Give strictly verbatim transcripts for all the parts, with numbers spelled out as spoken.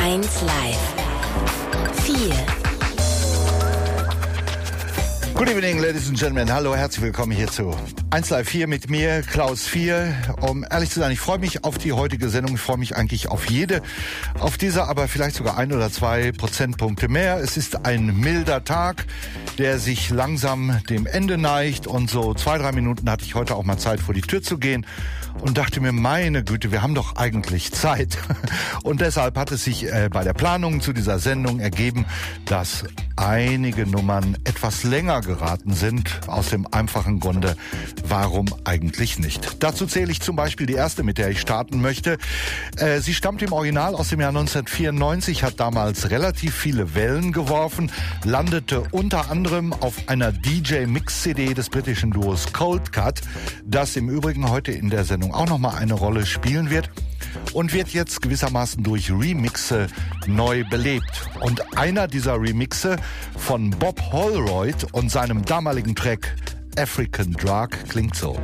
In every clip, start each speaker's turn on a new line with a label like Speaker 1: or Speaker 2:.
Speaker 1: eins Live. vier.
Speaker 2: Good evening, ladies and gentlemen. Hallo, herzlich willkommen hier zu eins Live vier mit mir, Klaus vier. Um ehrlich zu sein, ich freue mich auf die heutige Sendung. Ich freue mich eigentlich auf jede, auf diese aber vielleicht sogar ein oder zwei Prozentpunkte mehr. Es ist ein milder Tag, der sich langsam dem Ende neigt. Und so zwei, drei Minuten hatte ich heute auch mal Zeit, vor die Tür zu gehen. Und dachte mir, meine Güte, wir haben doch eigentlich Zeit. Und deshalb hat es sich äh, bei der Planung zu dieser Sendung ergeben, dass einige Nummern etwas länger geraten sind. Aus dem einfachen Grunde, warum eigentlich nicht? Dazu zähle ich zum Beispiel die erste, mit der ich starten möchte. Äh, sie stammt im Original aus dem Jahr neunzehnhundertvierundneunzig, hat damals relativ viele Wellen geworfen, landete unter anderem auf einer D J-Mix-C D des britischen Duos Cold Cut, das im Übrigen heute in der Sendung auch nochmal eine Rolle spielen wird und wird jetzt gewissermaßen durch Remixe neu belebt. Und einer dieser Remixe von Bob Holroyd und seinem damaligen Track African Drug klingt so.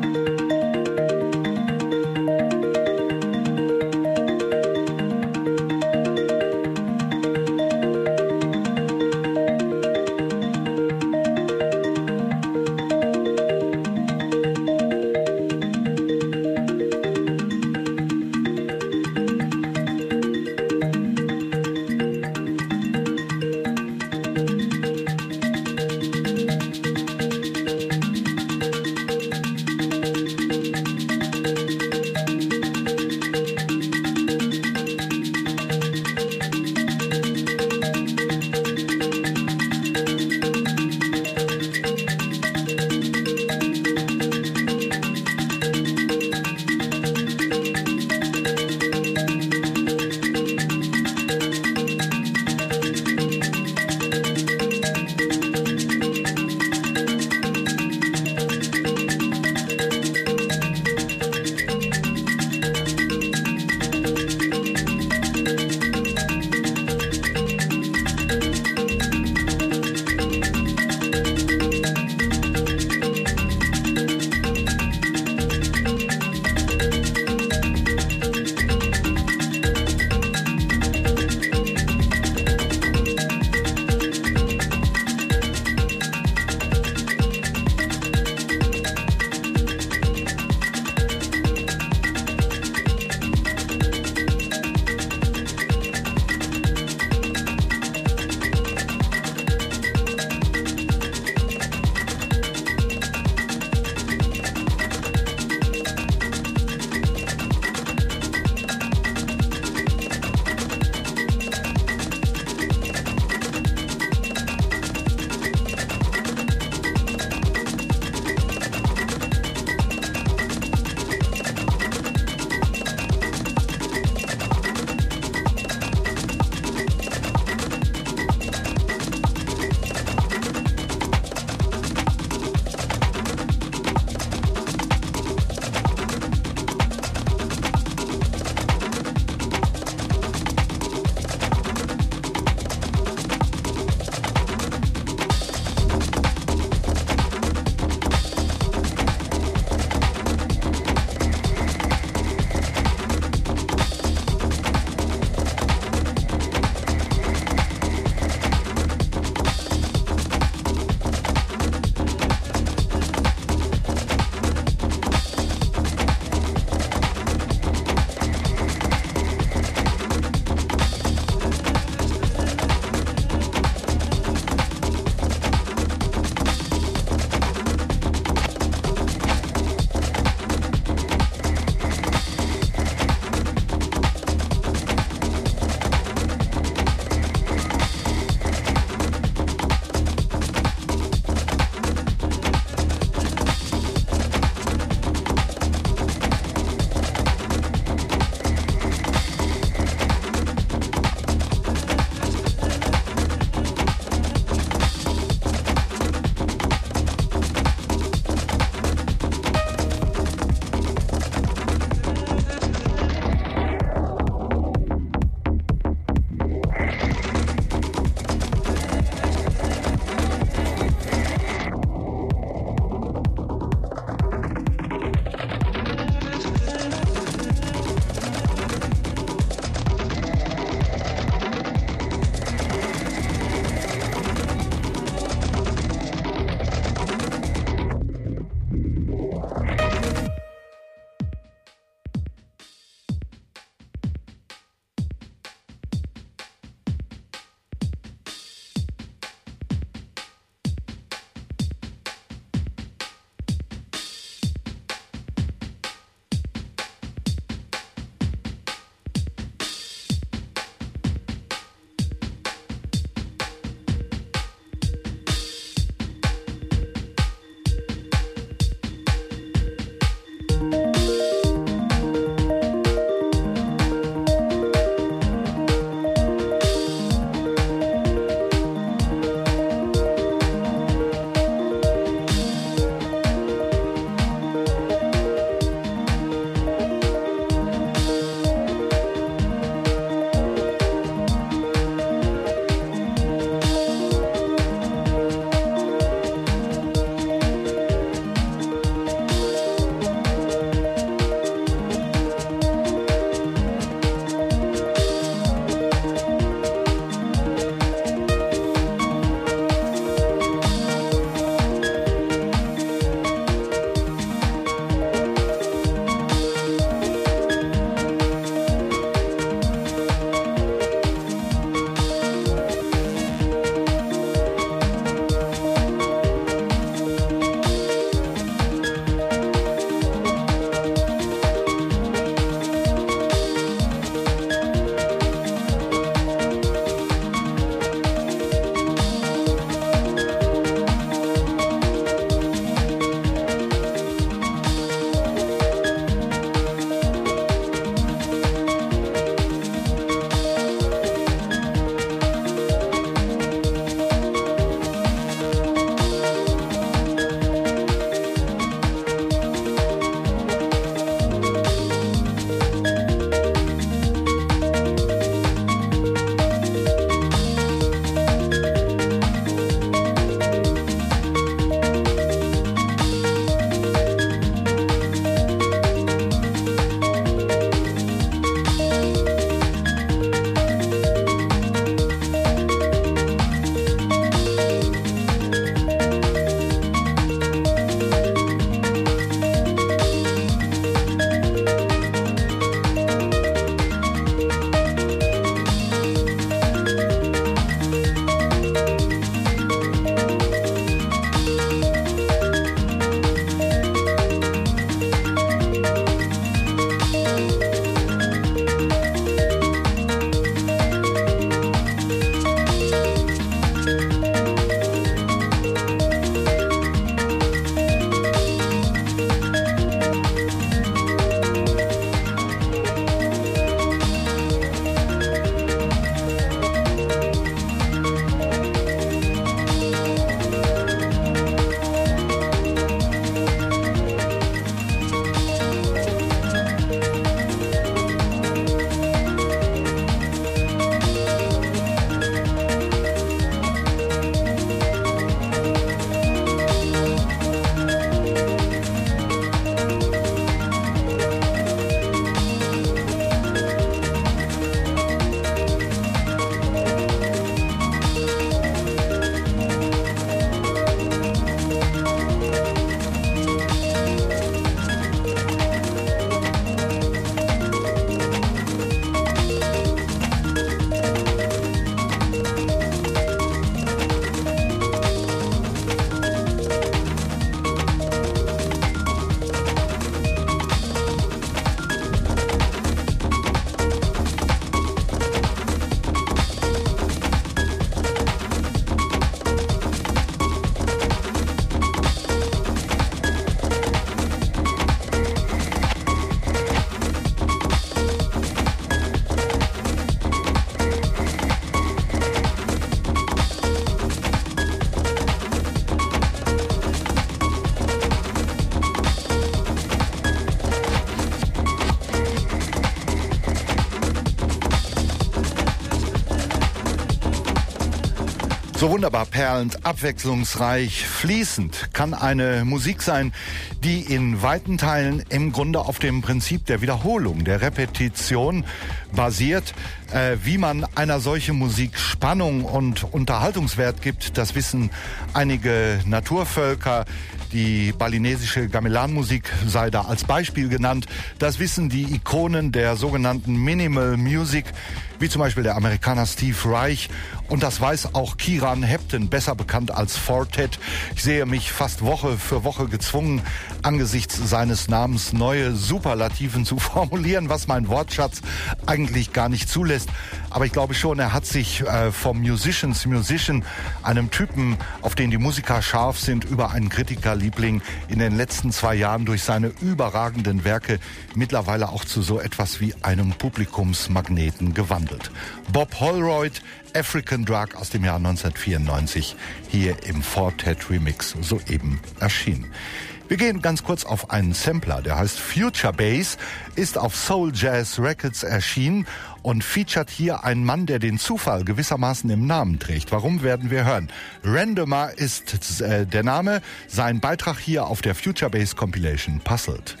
Speaker 2: So wunderbar perlend, abwechslungsreich, fließend kann eine Musik sein, die in weiten Teilen im Grunde auf dem Prinzip der Wiederholung, der Repetition basiert. Äh, wie man einer solchen Musik Spannung und Unterhaltungswert gibt, das wissen einige Naturvölker. Die balinesische Gamelan-Musik sei da als Beispiel genannt. Das wissen die Ikonen der sogenannten Minimal Music, wie zum Beispiel der Amerikaner Steve Reich. Und das weiß auch Kieran Hepton, besser bekannt als Fortet. Ich sehe mich fast Woche für Woche gezwungen, angesichts seines Namens neue Superlativen zu formulieren, was mein Wortschatz eigentlich gar nicht zulässt. Aber ich glaube schon, er hat sich äh, vom Musicians Musician, einem Typen, auf den die Musiker scharf sind, über einen Kritikerliebling in den letzten zwei Jahren durch seine überragenden Werke mittlerweile auch zu so etwas wie einem Publikumsmagneten gewandelt. Bob Holroyd, African Drug aus dem Jahr neunzehnhundertvierundneunzig, hier im Fortet Remix soeben erschienen. Wir gehen ganz kurz auf einen Sampler, der heißt Future Bass, ist auf Soul Jazz Records erschienen und featuret hier einen Mann, der den Zufall gewissermaßen im Namen trägt. Warum, werden wir hören. Randomer ist äh, der Name, sein Beitrag hier auf der Future Bass Compilation Puzzled.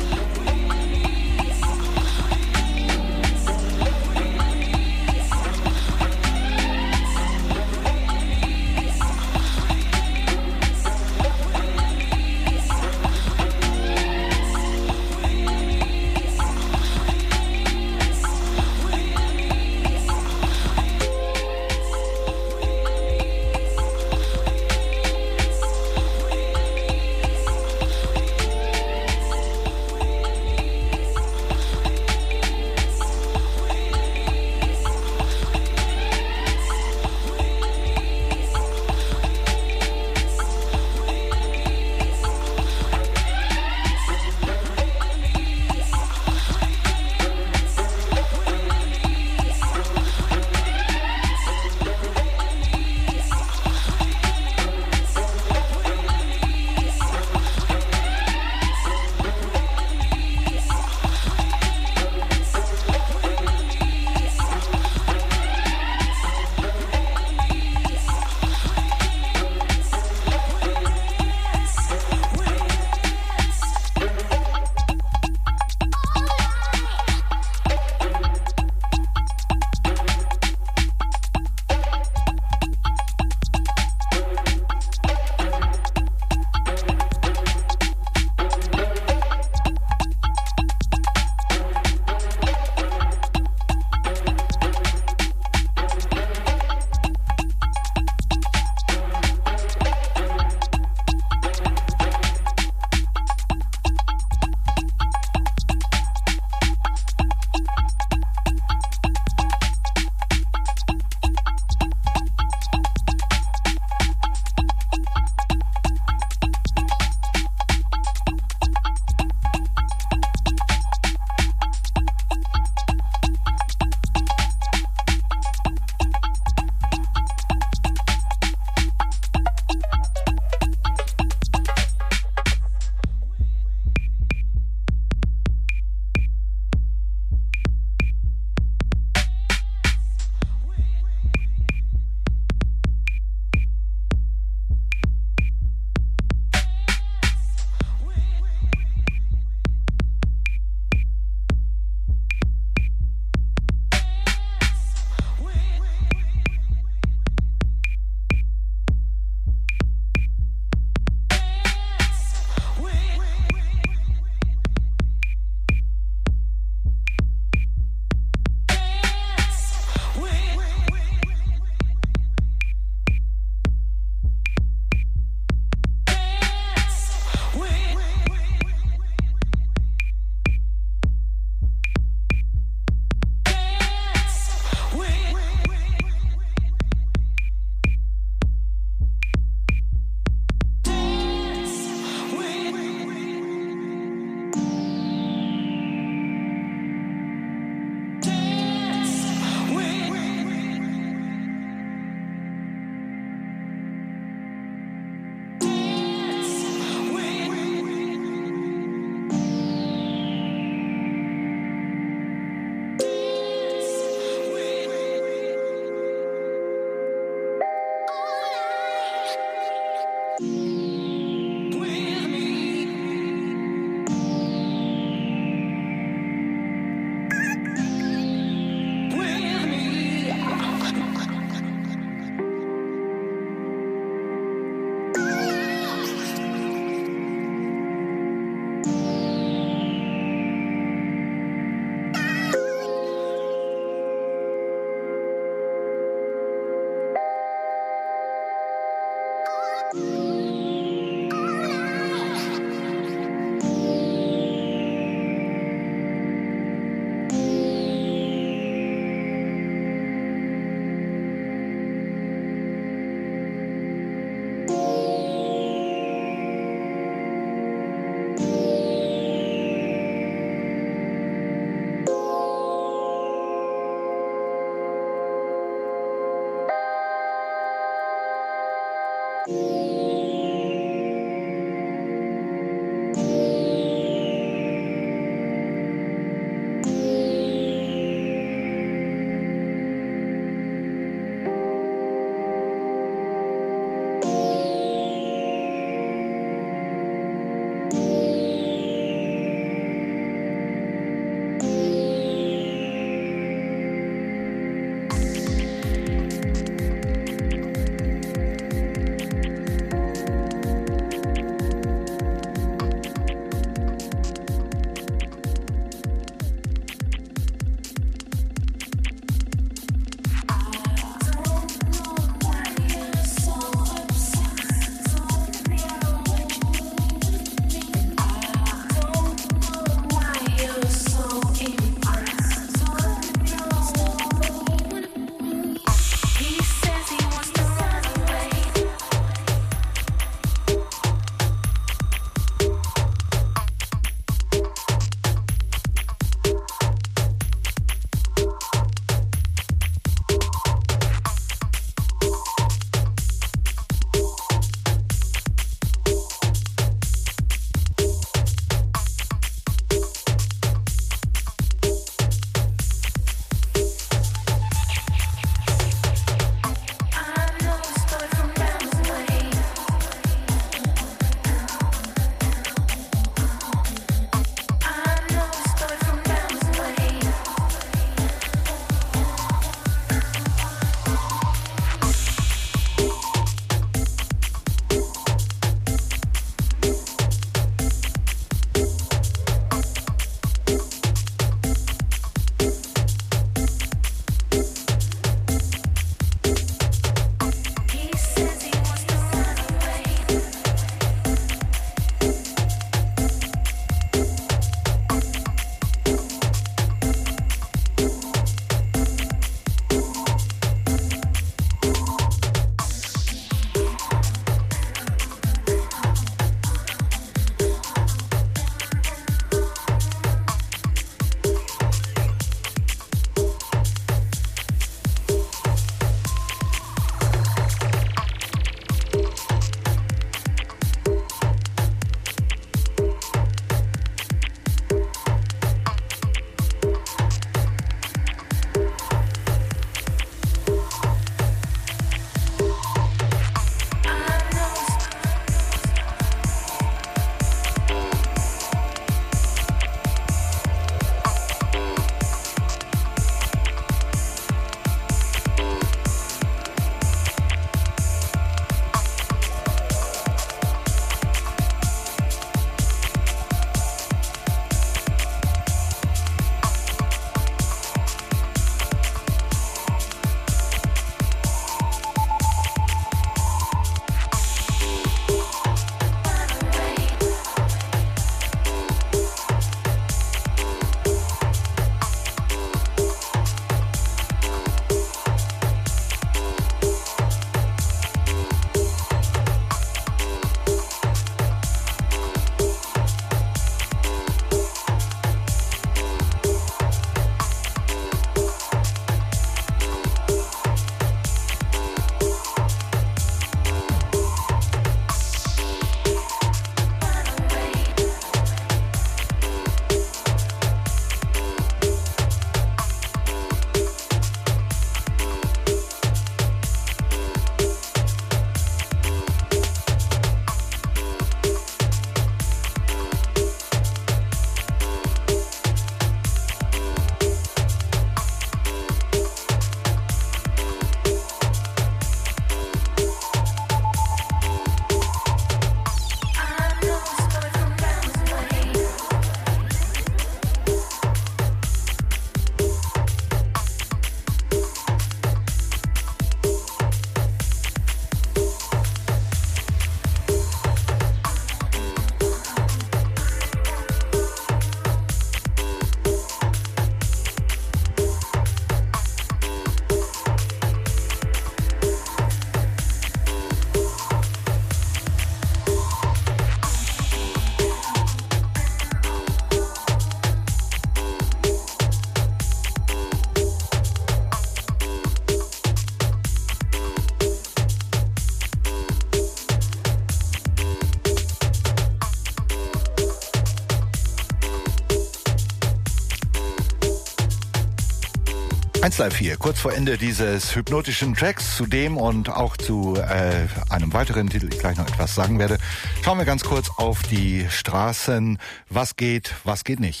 Speaker 2: eins Live vier, kurz vor Ende dieses hypnotischen Tracks, zu dem und auch zu äh, einem weiteren Titel, ich gleich noch etwas sagen werde, schauen wir ganz kurz auf die Straßen. Was geht, was geht nicht?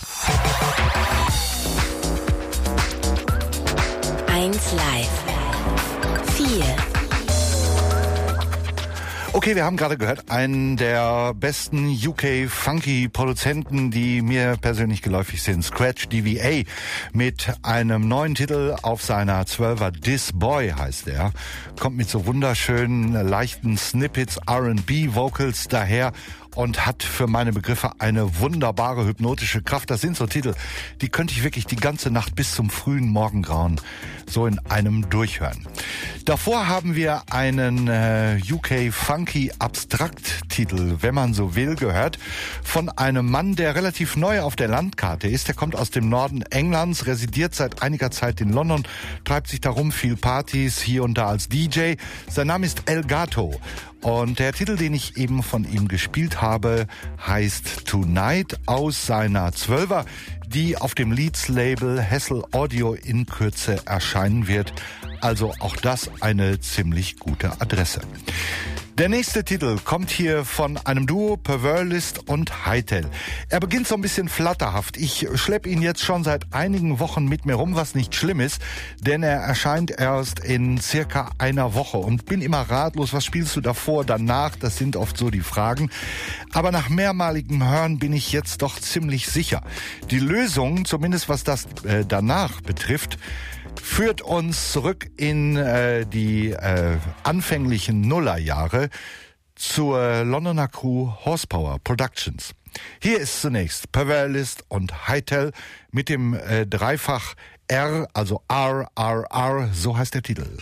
Speaker 1: eins Live vier.
Speaker 2: Okay, wir haben gerade gehört, einen der besten U K-Funky-Produzenten, die mir persönlich geläufig sind, Scratch D V A, mit einem neuen Titel auf seiner zwölfer, This Boy heißt er, kommt mit so wunderschönen, leichten Snippets, R and B-Vocals daher und hat für meine Begriffe eine wunderbare hypnotische Kraft. Das sind so Titel, die könnte ich wirklich die ganze Nacht bis zum frühen Morgengrauen so in einem durchhören. Davor haben wir einen äh, U K-Funky-Abstrakt-Titel, wenn man so will, gehört von einem Mann, der relativ neu auf der Landkarte ist. Der kommt aus dem Norden Englands, residiert seit einiger Zeit in London, treibt sich darum, viel Partys, hier und da als D J. Sein Name ist Elgato. Und der Titel, den ich eben von ihm gespielt habe, heißt Tonight aus seiner Zwölfer, die auf dem Leeds-Label Hassel Audio in Kürze erscheinen wird. Also auch das eine ziemlich gute Adresse. Der nächste Titel kommt hier von einem Duo, Perverlist und Hytel. Er beginnt so ein bisschen flatterhaft. Ich schleppe ihn jetzt schon seit einigen Wochen mit mir rum, was nicht schlimm ist, denn er erscheint erst in circa einer Woche und bin immer ratlos, was spielst du davor, danach, das sind oft so die Fragen. Aber nach mehrmaligem Hören bin ich jetzt doch ziemlich sicher. Die Lösung, zumindest was das äh, danach betrifft, führt uns zurück in äh, die äh, anfänglichen Nullerjahre zur Londoner Crew Horsepower Productions. Hier ist zunächst Perverlist und Hytel mit dem äh, Dreifach R, also R, R, R, so heißt der Titel.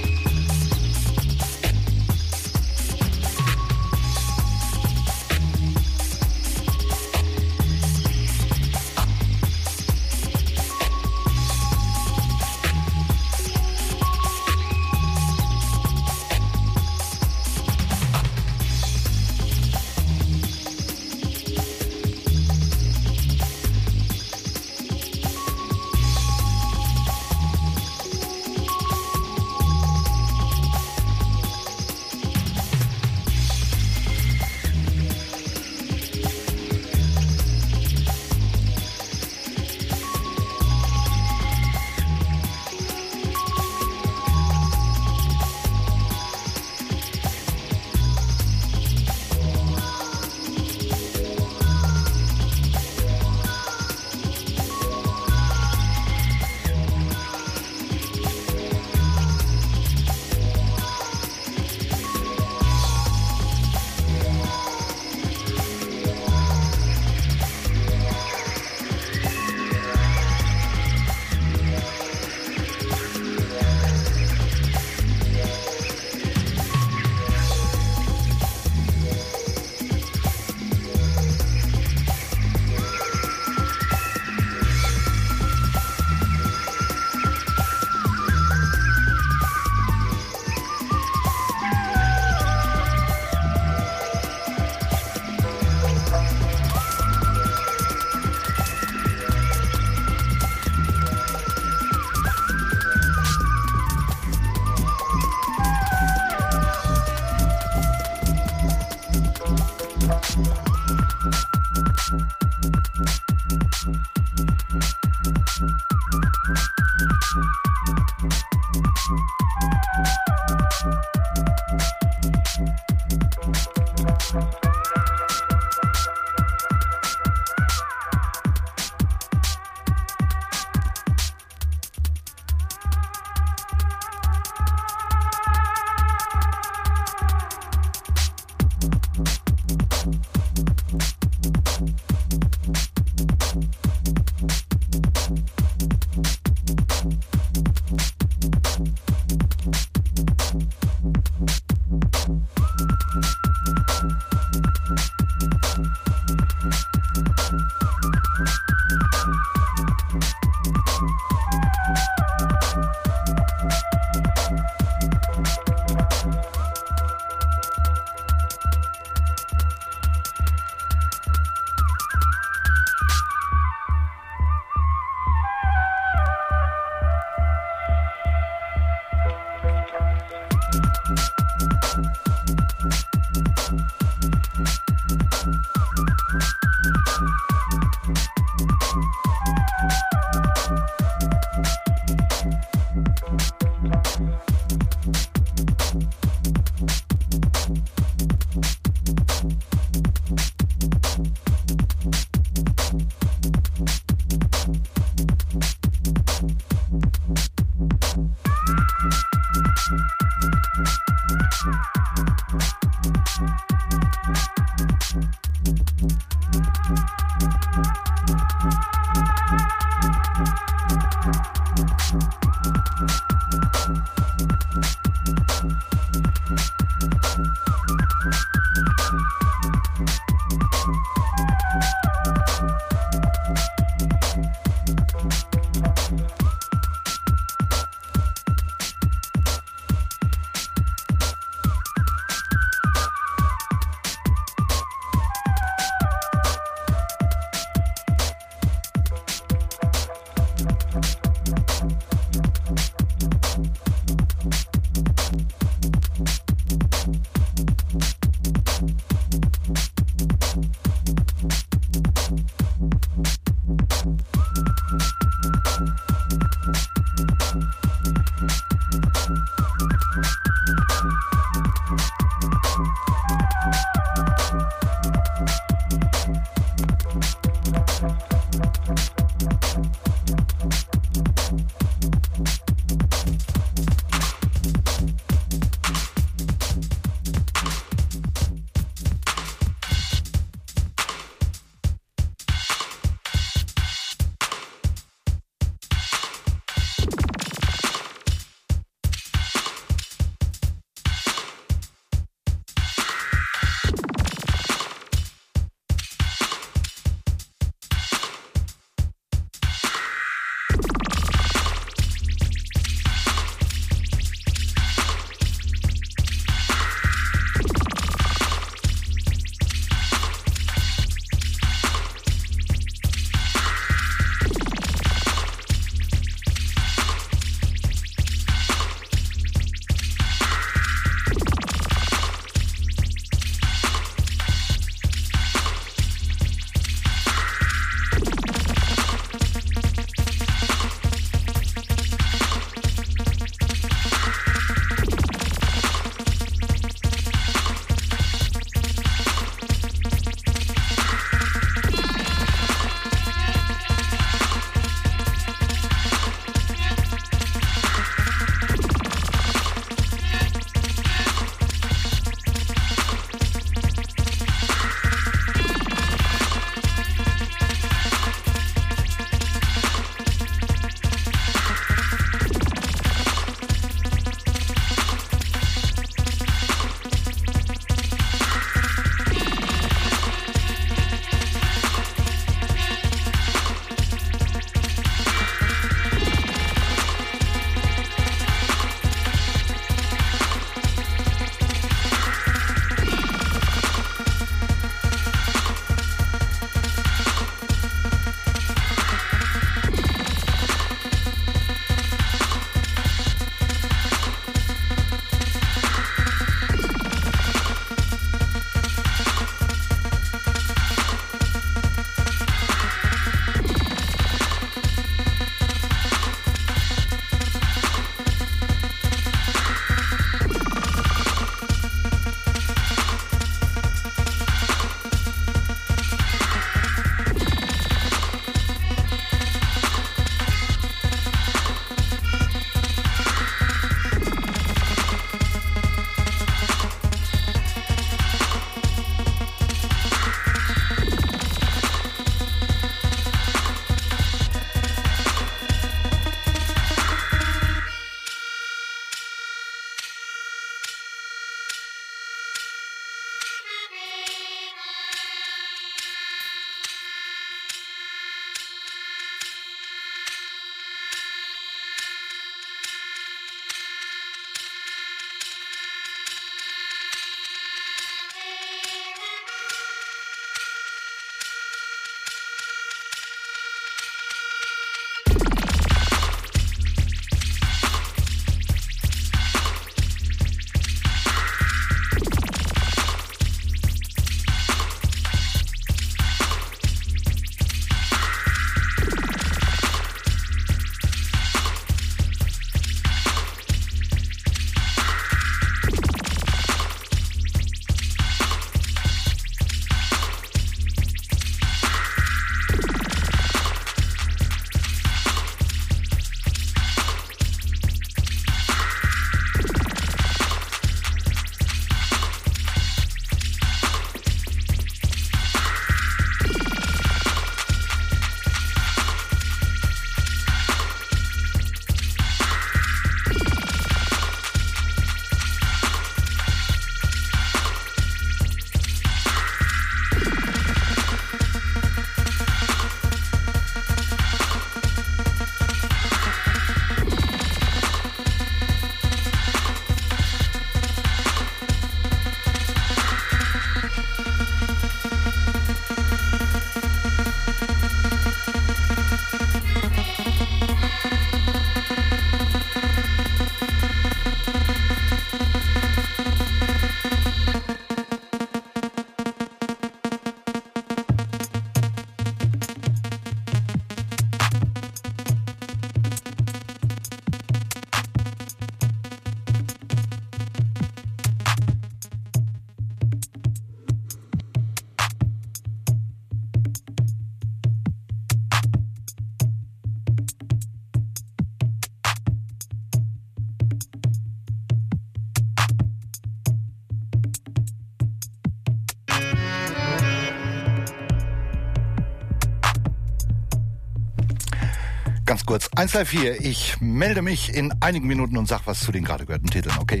Speaker 2: ganz kurz. eins drei vier, ich melde mich in einigen Minuten und sag was zu den gerade gehörten Titeln, okay?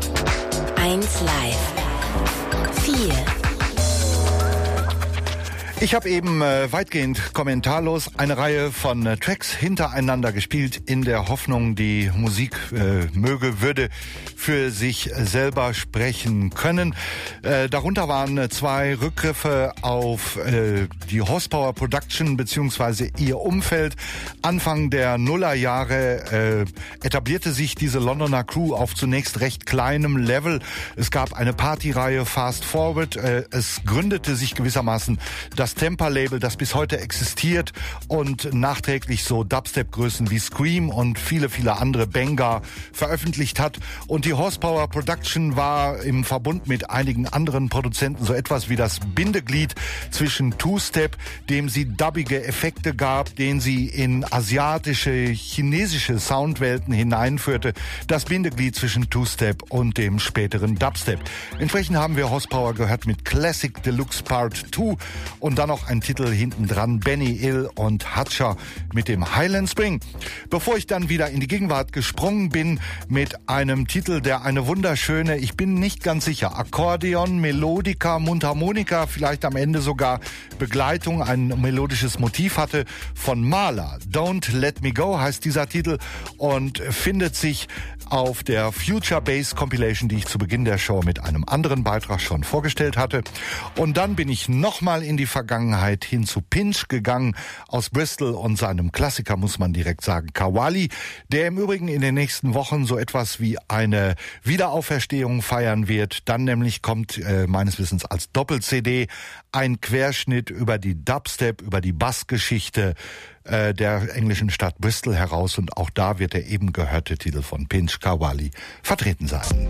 Speaker 1: eins Live. vier.
Speaker 2: Ich habe eben äh, weitgehend kommentarlos eine Reihe von äh, Tracks hintereinander gespielt, in der Hoffnung, die Musik äh, möge, würde für sich selber sprechen können. Äh, darunter waren äh, zwei Rückgriffe auf äh, die Horsepower Production bzw. ihr Umfeld. Anfang der Nullerjahre äh, etablierte sich diese Londoner Crew auf zunächst recht kleinem Level. Es gab eine Partyreihe Fast Forward. Äh, es gründete sich gewissermaßen das Tempa-Label, das bis heute existiert und nachträglich so Dubstep-Größen wie Scream und viele, viele andere Banger veröffentlicht hat. Und die Horsepower Production war im Verbund mit einigen anderen Produzenten so etwas wie das Bindeglied zwischen Two-Step, dem sie dubbige Effekte gab, den sie in asiatische, chinesische Soundwelten hineinführte. Das Bindeglied zwischen Two-Step und dem späteren Dubstep. Entsprechend haben wir Horsepower gehört mit Classic Deluxe Part zwei und dann noch ein Titel hinten dran, Benny Hill und Hatcher mit dem Highland Spring. Bevor ich dann wieder in die Gegenwart gesprungen bin mit einem Titel, der eine wunderschöne, ich bin nicht ganz sicher, Akkordeon, Melodika, Mundharmonika, vielleicht am Ende sogar Begleitung, ein melodisches Motiv hatte, von Mahler. Don't Let Me Go heißt dieser Titel und findet sich auf der Future Bass Compilation, die ich zu Beginn der Show mit einem anderen Beitrag schon vorgestellt hatte. Und dann bin ich nochmal in die Vergangenheit hin zu Pinch gegangen, aus Bristol und seinem Klassiker, muss man direkt sagen, Qawwali, der im Übrigen in den nächsten Wochen so etwas wie eine Wiederauferstehung feiern wird. Dann nämlich kommt äh, meines Wissens als Doppel-C D ein Querschnitt über die Dubstep, über die Bassgeschichte äh, der englischen Stadt Bristol heraus und auch da wird der eben gehörte Titel von Pinch, Qawwali, vertreten sein.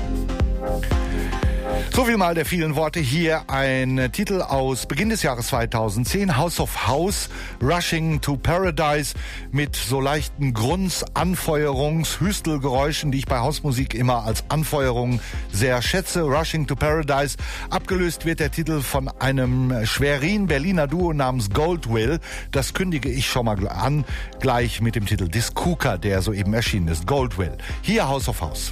Speaker 2: So viel mal der vielen Worte. Hier ein Titel aus Beginn des Jahres zweitausendzehn, House of House, Rushing to Paradise, mit so leichten Grunz-, Anfeuerungs-, Hüstelgeräuschen, die ich bei Hausmusik immer als Anfeuerung sehr schätze. Rushing to Paradise. Abgelöst wird der Titel von einem Schwerin-Berliner Duo namens Goldwill. Das kündige ich schon mal an, gleich mit dem Titel Diskuka, der soeben erschienen ist. Goldwill. Hier House of House.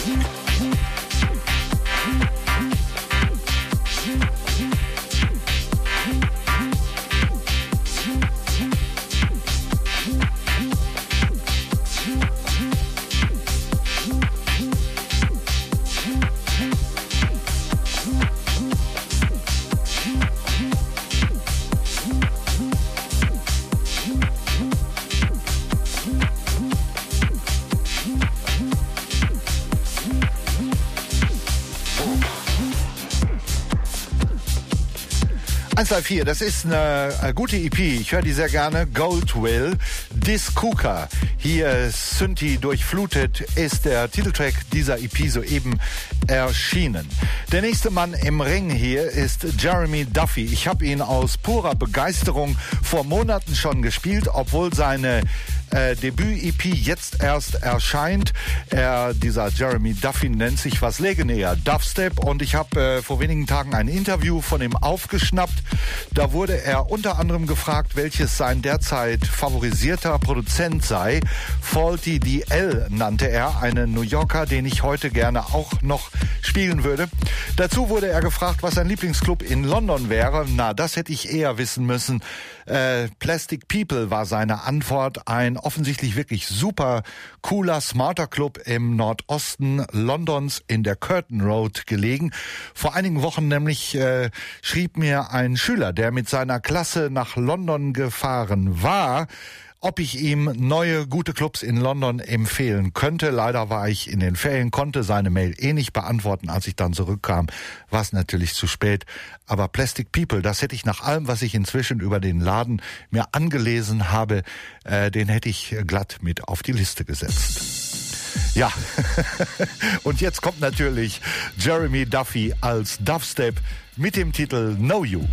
Speaker 2: eins zwei vier, das ist eine, eine gute E P. Ich höre die sehr gerne. Goldwill, Diskuka. Hier Synthi durchflutet ist der Titeltrack dieser E P soeben erschienen. Der nächste Mann im Ring hier ist Jeremy Duffy. Ich habe ihn aus purer Begeisterung vor Monaten schon gespielt, obwohl seine äh, Debüt-E P jetzt erst erscheint. Er, dieser Jeremy Duffy nennt sich was legendär, Dubstep, und ich habe äh, vor wenigen Tagen ein Interview von ihm aufgeschnappt. Da wurde er unter anderem gefragt, welches sein derzeit favorisierter Produzent sei. Faulty D L nannte er, einen New Yorker, den ich heute gerne auch noch spielen würde. Dazu wurde er gefragt, was sein Lieblingsclub in London wäre. Na, das hätte ich eher wissen müssen. Äh, Plastic People war seine Antwort. Ein offensichtlich wirklich super cooler, smarter Club im Nordosten Londons in der Curtain Road gelegen. Vor einigen Wochen nämlich äh, schrieb mir ein Schüler, der mit seiner Klasse nach London gefahren war, ob ich ihm neue, gute Clubs in London empfehlen könnte. Leider war ich in den Ferien, konnte seine Mail eh nicht beantworten. Als ich dann zurückkam, war es natürlich zu spät. Aber Plastic People, das hätte ich nach allem, was ich inzwischen über den Laden mir angelesen habe, äh, den hätte ich glatt mit auf die Liste gesetzt. Ja, und jetzt kommt natürlich Jeremy Duffy als Dubstep mit dem Titel Know You.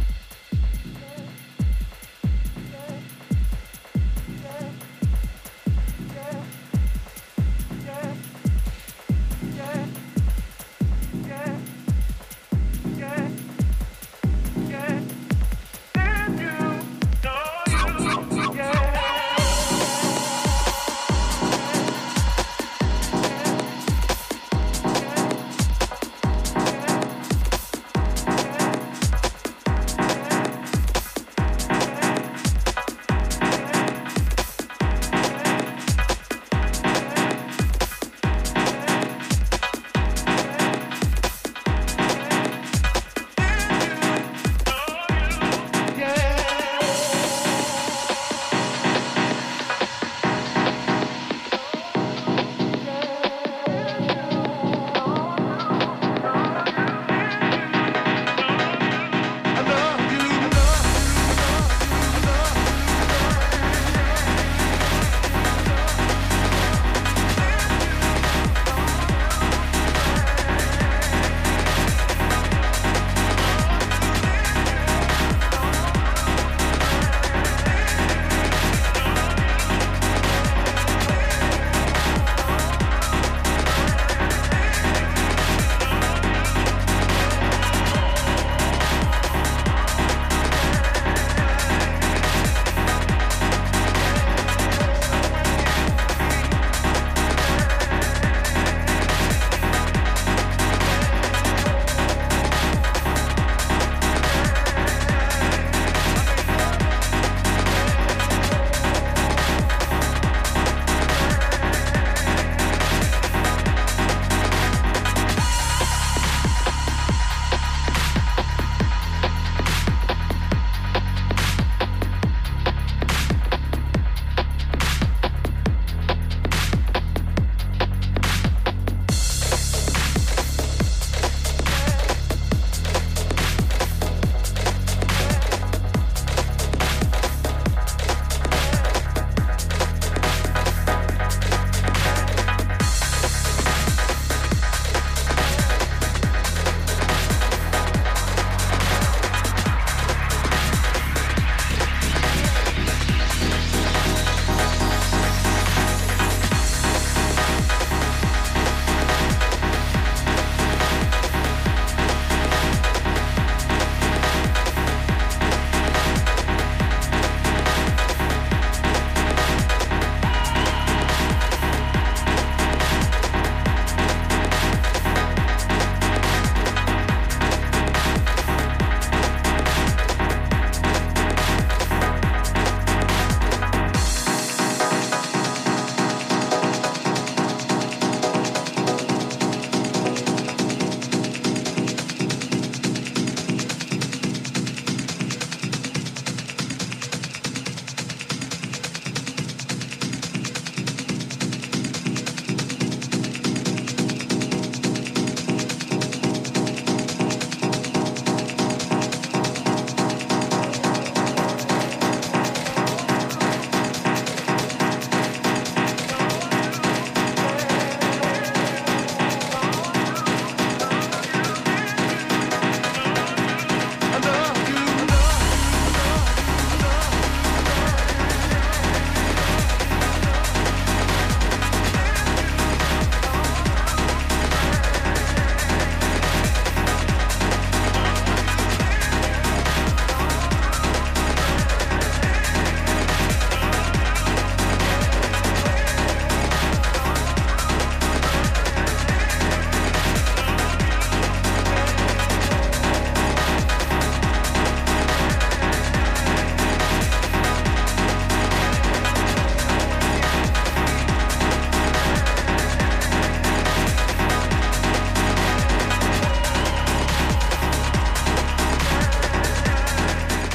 Speaker 3: Yeah.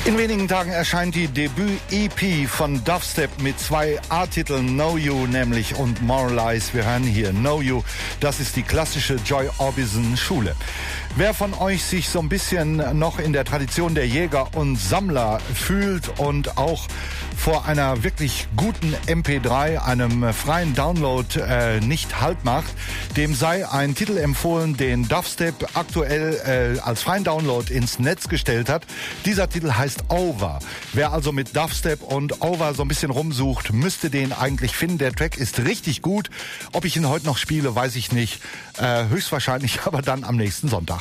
Speaker 2: In wenigen Tagen erscheint die Debüt-E P von Dubstep mit zwei A-Titeln, Know You nämlich und Moralize. Wir hören hier Know You, das ist die klassische Joy Orbison-Schule. Wer von euch sich so ein bisschen noch in der Tradition der Jäger und Sammler fühlt und auch vor einer wirklich guten M P drei, einem freien Download, äh, nicht Halt macht, dem sei ein Titel empfohlen, den Dubstep aktuell äh, als freien Download ins Netz gestellt hat. Dieser Titel heißt Over. Wer also mit Dubstep und Over so ein bisschen rumsucht, müsste den eigentlich finden. Der Track ist richtig gut. Ob ich ihn heute noch spiele, weiß ich nicht. Äh, höchstwahrscheinlich aber dann am nächsten Sonntag.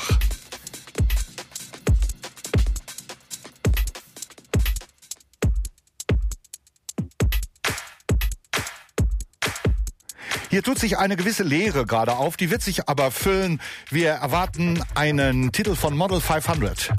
Speaker 2: Hier tut sich eine gewisse Leere gerade auf, die wird sich aber füllen. Wir erwarten einen Titel von Model fünfhundert.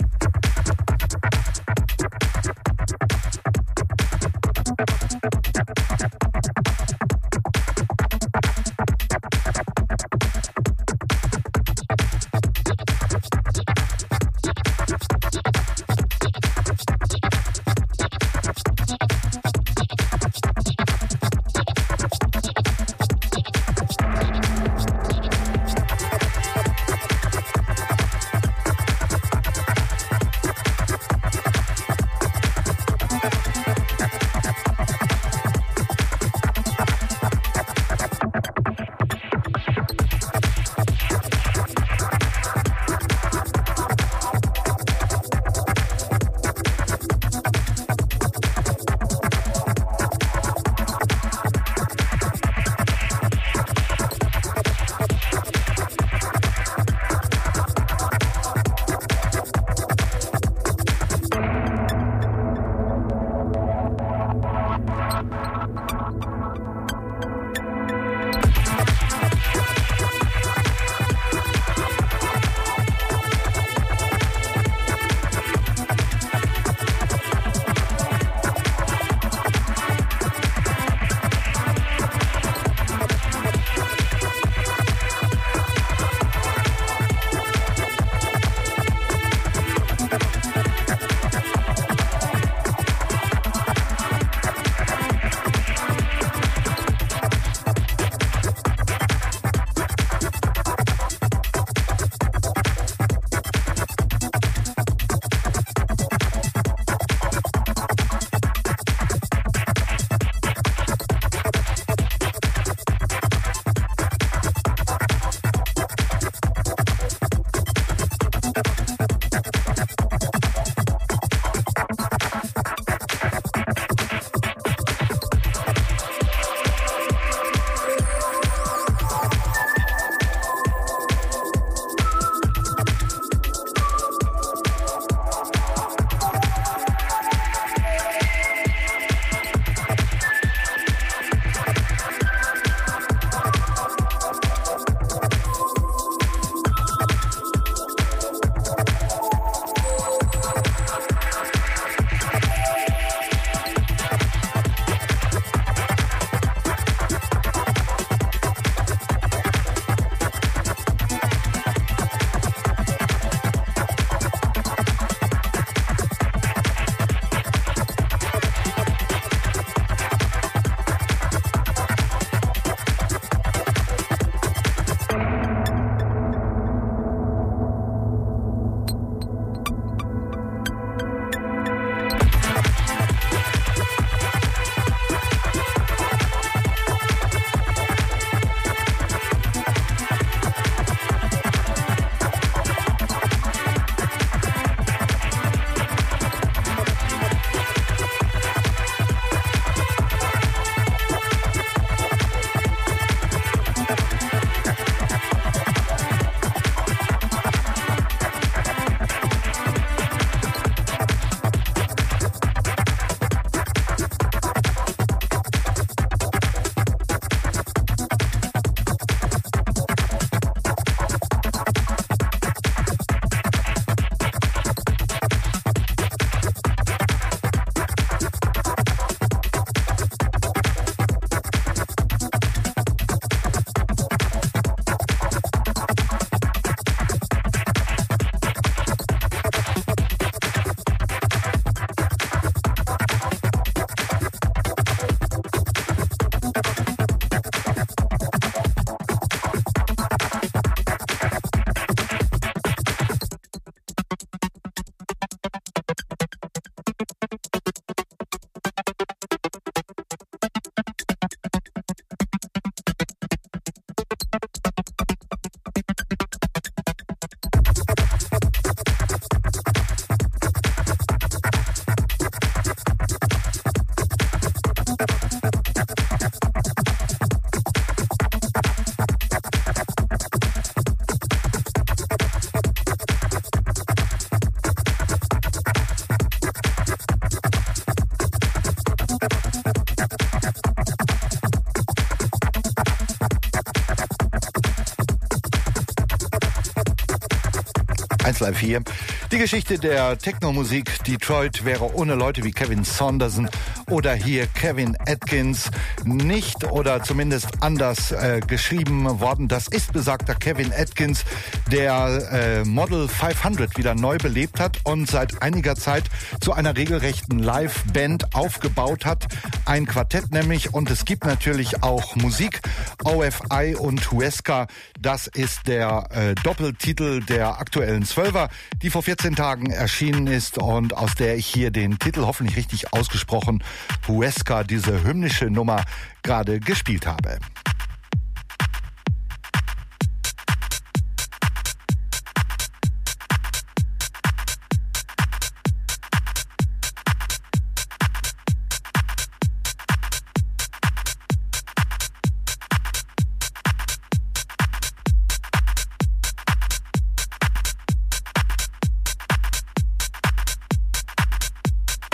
Speaker 2: eins Live vier. Die Geschichte der Techno-Musik Detroit wäre ohne Leute wie Kevin Saunderson oder hier Kevin Atkins nicht oder zumindest anders äh, geschrieben worden. Das ist besagter Kevin Atkins, der äh, Model fünfhundert wieder neu belebt hat und seit einiger Zeit zu einer regelrechten Live-Band aufgebaut hat. Ein Quartett nämlich, und es gibt natürlich auch Musik. O F I und Huesca, das ist der äh, Doppeltitel der aktuellen Zwölfer, die vor vierzehn Tagen erschienen ist und aus der ich hier den Titel, hoffentlich richtig ausgesprochen, Huesca, diese hymnische Nummer, gerade gespielt habe.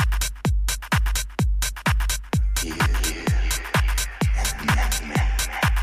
Speaker 3: Yeah, yeah.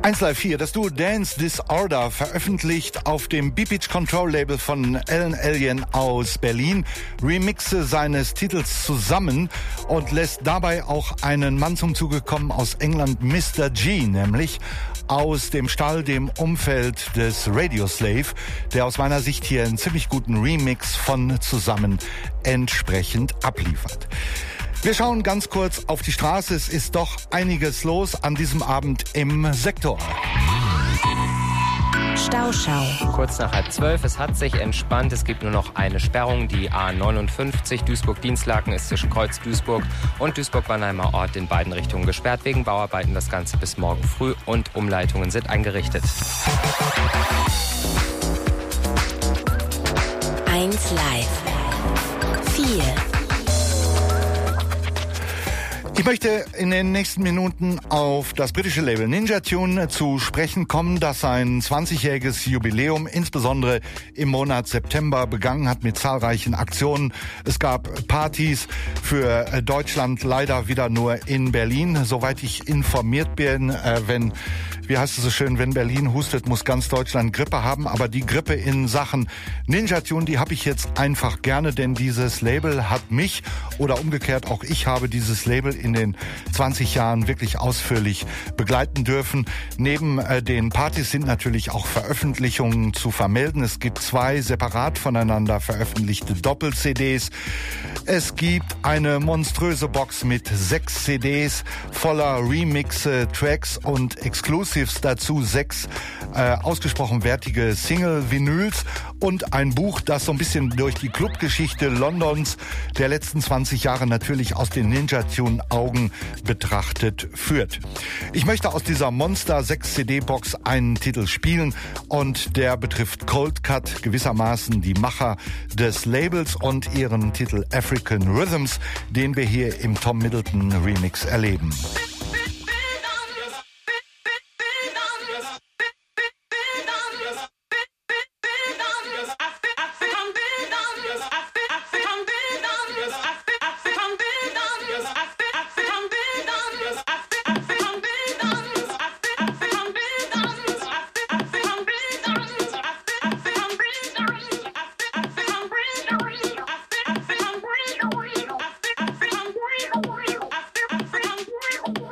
Speaker 2: eins Live vier, das Duo Dance Disorder veröffentlicht auf dem Beepage Control Label von Alan Alien aus Berlin Remixe seines Titels zusammen und lässt dabei auch einen Mann zum Zuge kommen aus England, Mister G, nämlich aus dem Stall, dem Umfeld des Radio Slave, der aus meiner Sicht hier einen ziemlich guten Remix von Zusammen entsprechend abliefert. Wir schauen ganz kurz auf die Straße. Es ist doch einiges los an diesem Abend im Sektor.
Speaker 1: Stauschau.
Speaker 3: Kurz nach halb zwölf, es hat sich entspannt. Es gibt nur noch eine Sperrung, die A neunundfünfzig Duisburg-Dienstlaken ist zwischen Kreuz Duisburg und Duisburg-Wannheimer Ort in beiden Richtungen gesperrt. Wegen Bauarbeiten das Ganze bis morgen früh und Umleitungen sind eingerichtet.
Speaker 1: eins Live vier.
Speaker 2: Ich möchte in den nächsten Minuten auf das britische Label Ninja Tune zu sprechen kommen, das sein zwanzigjähriges Jubiläum insbesondere im Monat September begangen hat mit zahlreichen Aktionen. Es gab Partys für Deutschland, leider wieder nur in Berlin. Soweit ich informiert bin, äh, wenn, wie heißt es so schön, wenn Berlin hustet, muss ganz Deutschland Grippe haben. Aber die Grippe in Sachen Ninja Tune, die habe ich jetzt einfach gerne, denn dieses Label hat mich oder umgekehrt auch ich habe dieses Label in den zwanzig Jahren wirklich ausführlich begleiten dürfen. Neben äh, den Partys sind natürlich auch Veröffentlichungen zu vermelden. Es gibt zwei separat voneinander veröffentlichte Doppel-C Ds. Es gibt eine monströse Box mit sechs C Ds voller Remixe, Tracks und Exclusives, dazu sechs äh, ausgesprochen wertige Single-Vinyls und ein Buch, das so ein bisschen durch die Clubgeschichte Londons der letzten zwanzig Jahre natürlich aus den Ninja Tune Augen betrachtet führt. Ich möchte aus dieser Monster sechs C D Box einen Titel spielen und der betrifft Cold Cut, gewissermaßen die Macher des Labels und ihren Titel African Rhythms, den wir hier im Tom Middleton Remix erleben.
Speaker 4: African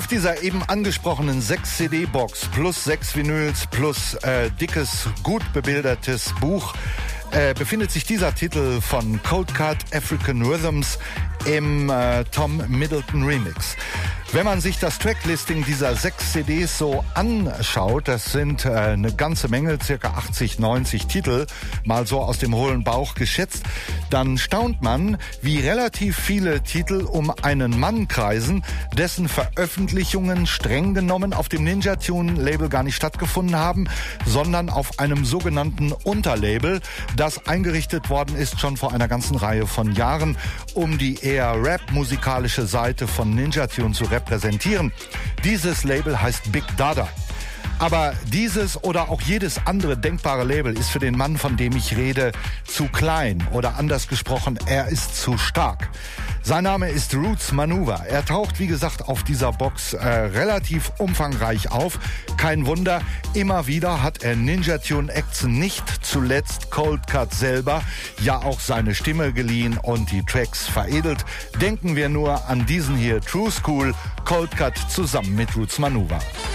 Speaker 2: dieser eben angesprochenen sechs C D-Box plus sechs Vinyls plus äh, dickes, gut bebildertes Buch äh, befindet sich dieser Titel von Cold Cut African Rhythms im äh, Tom Middleton Remix. Wenn man sich das Tracklisting dieser sechs C Ds so anschaut, das sind äh, eine ganze Menge, circa achtzig, neunzig Titel, mal so aus dem hohlen Bauch geschätzt, dann staunt man, wie relativ viele Titel um einen Mann kreisen, dessen Veröffentlichungen streng genommen auf dem Ninja Tune Label gar nicht stattgefunden haben, sondern auf einem sogenannten Unterlabel, das eingerichtet worden ist schon vor einer ganzen Reihe von Jahren, um die eher rap-musikalische Seite von Ninja Tune zu repräsentieren. Dieses Label heißt Big Dada. Aber dieses oder auch jedes andere denkbare Label ist für den Mann, von dem ich rede, zu klein oder anders gesprochen, er ist zu stark. Sein Name ist Roots Manuva. Er taucht, wie gesagt, auf dieser Box äh, relativ umfangreich auf. Kein Wunder, immer wieder hat er Ninja Tune Acts, nicht zuletzt Cold Cut selber, ja auch seine Stimme geliehen und die Tracks veredelt. Denken wir nur an diesen hier, True School, Cold Cut zusammen mit Roots Manuva.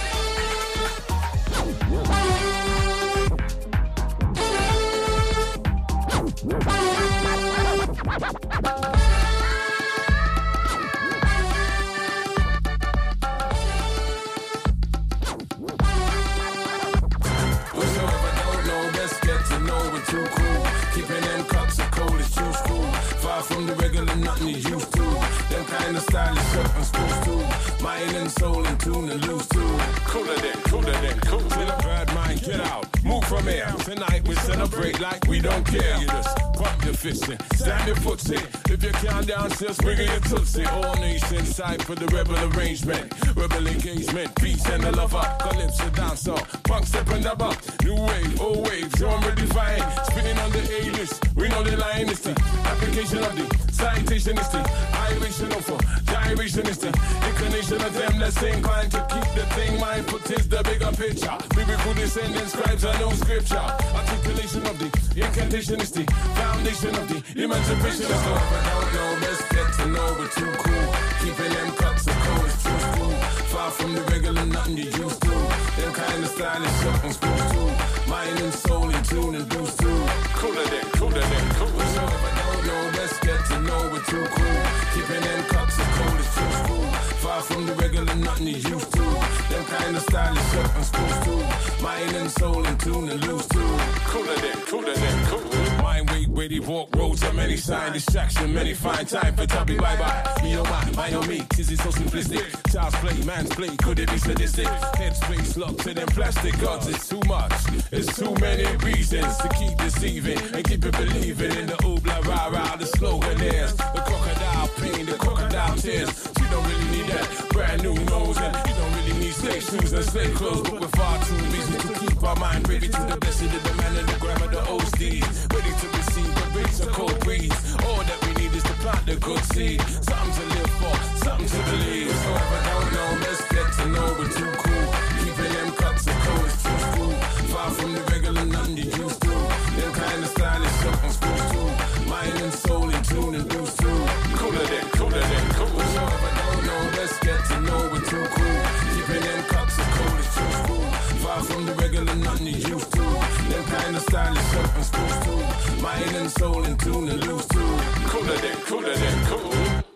Speaker 4: From the regular, nothing you used to. Them kind of stylish stuff I'm supposed to. Mind and soul in tune and loose too. Cooler than, cooler than, cool. Till a bad mind, get out. Move from here. Tonight we celebrate like we don't care. You just pump your fist in, stand your foot in. If you can't dance, just bring your tootsie. All nation side for the rebel arrangement. Rebel engagement, peace and the lover. Calypso dancer, punk step and the buck. New wave, old wave, genre defined. Spinning on the A-list, we know the line is the application of the citation is the iration of for gyration is the inclination of them that's inclined to keep the thing mindful is the bigger picture. Biblical descendants, scribes are no scripture. Articulation of the incantation is the foundation of the emancipation. Just know if I don't know, best get to know, but too cool. Keeping them cuts of cold is too cool. Far from the regular, nothing you used to. Them kind of stylish stuff I'm supposed to. Mind and soul in tune and boost too. Cooler than, cooler than, cool. So if I don't know, best get to know, but too cool. Keeping them cups of cold is too cool. Far from the regular, nothing you used to. Them kind of stylish stuff I'm supposed to. Mind and soul in tune and loose too. Cooler than, cooler than, cool. Mind, weight, weighty walk, roads of many sign, distraction, many find time for topic, bye bye. Me or mine, mine or me, is it so simplistic? Child's play, man's play, could it be sadistic? Headspace locked to them plastic gods, it's too much. It's too many reasons to keep deceiving and keep it believing in the oobla rah rah, the slogan is the crocodile pain, the crocodile tears. You don't really need that brand new nose, and you don't really need slave shoes and slave clothes, but we're far too busy to keep our mind ready to the blessed of the man and the grammar, the old steeds, ready to receive the rates of cold breeze. All that we need is to plant the good seed, something to live for, something to believe. So if I don't know, let's get to know, but too cool. Keeping them cuts of cold is too cool. Far from the regular, nothing you used to. Them kind of stylish stuff I'm supposed to. Mind and soul in tune and boost too. Cooler than, cooler than, cool. So if I don't know, let's get to know, but too cool. Keeping them cups of cold is too cool. Far from the regular, nothing you used to. Them kind of stylish stuff I'm supposed to. Mind and soul in tune and loose too. Cooler than, cooler than, cool.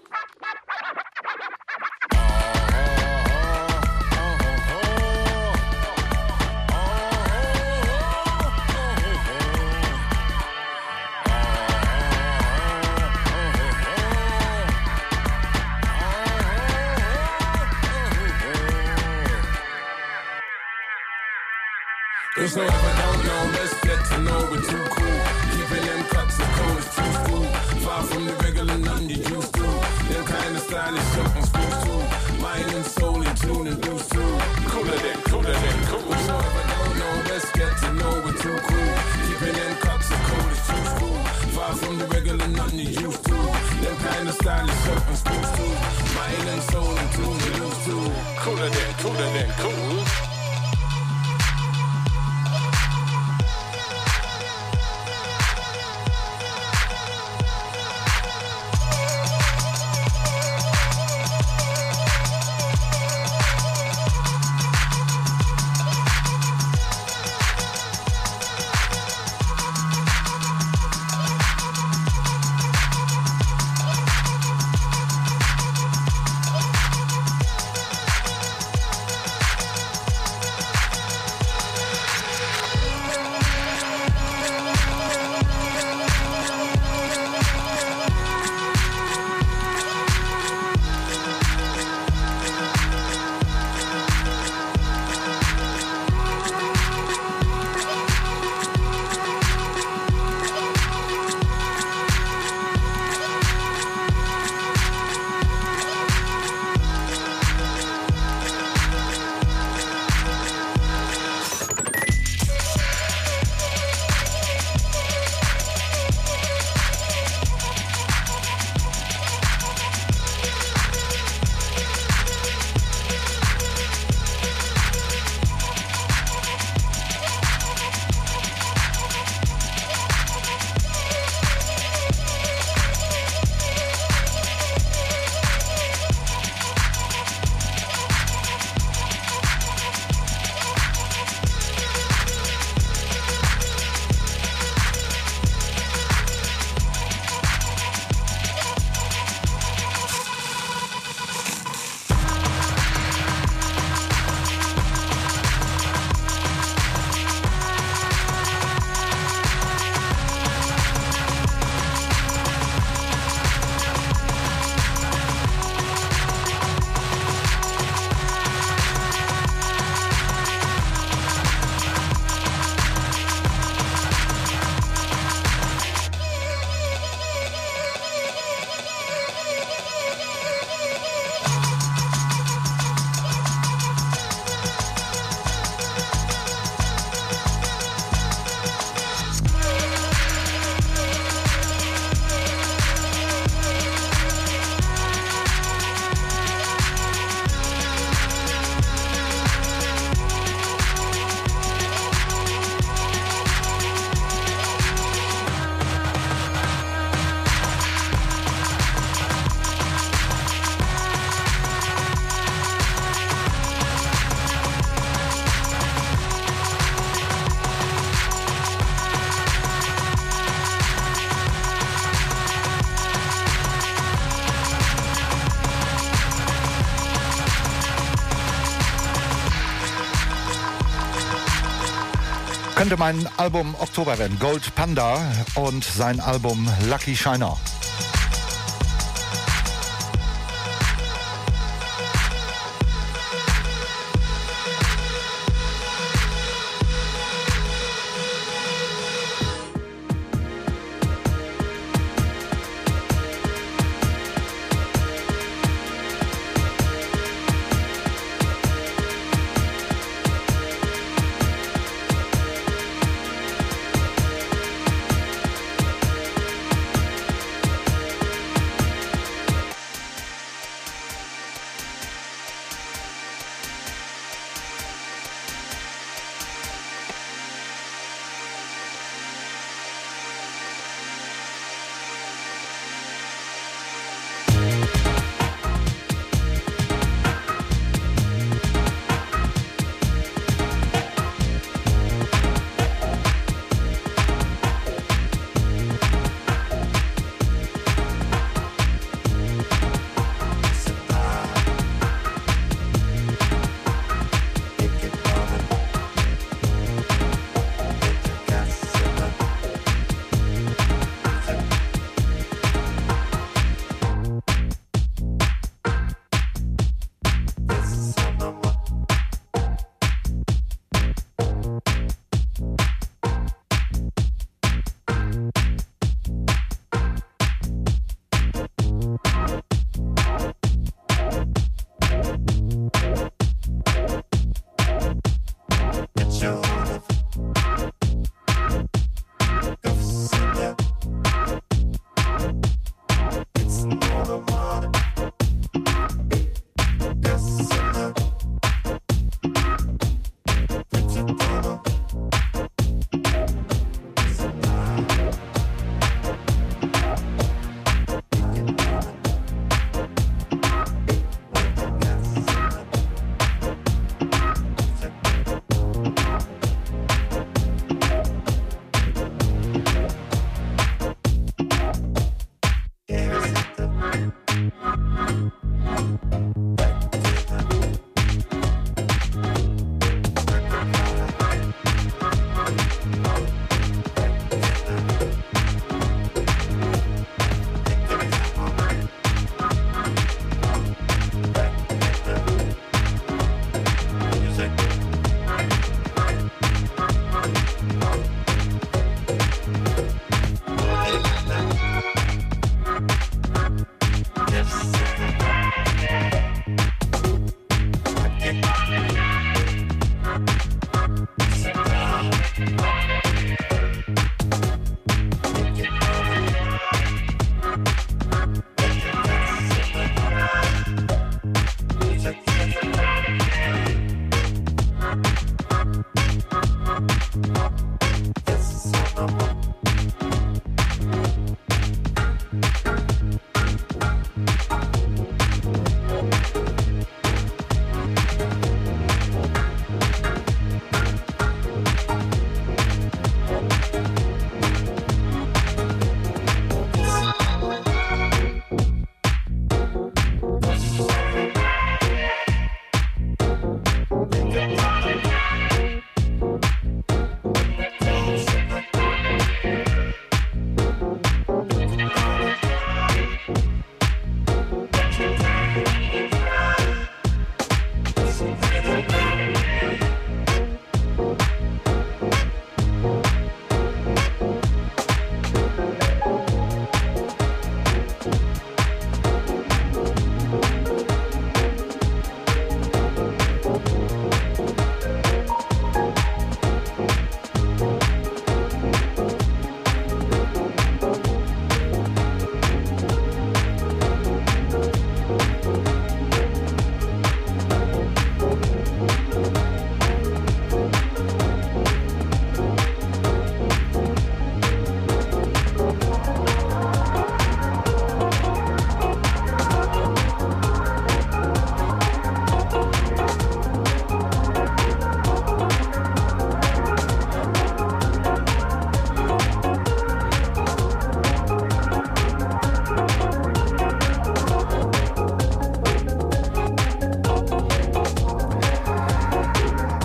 Speaker 4: So if I don't know, let's get to know, but too cool. Keeping them cups of cold is too cool. Far from the regular, nothing you used to. Them kind of stylish stuff I'm supposed to. Mind and soul in tune and boost too. Cooler than, cooler than, cool. So if I don't know, let's get to know, but too cool. Keeping them cups of cold is too cool. Far from the regular, nothing you used to. Them kind of stylish stuff I'm supposed to. Mind and soul in tune and boost too. Cooler than, cooler than, cool.
Speaker 2: Könnte mein Album Oktober werden. Gold Panda und sein Album Lucky Shiner.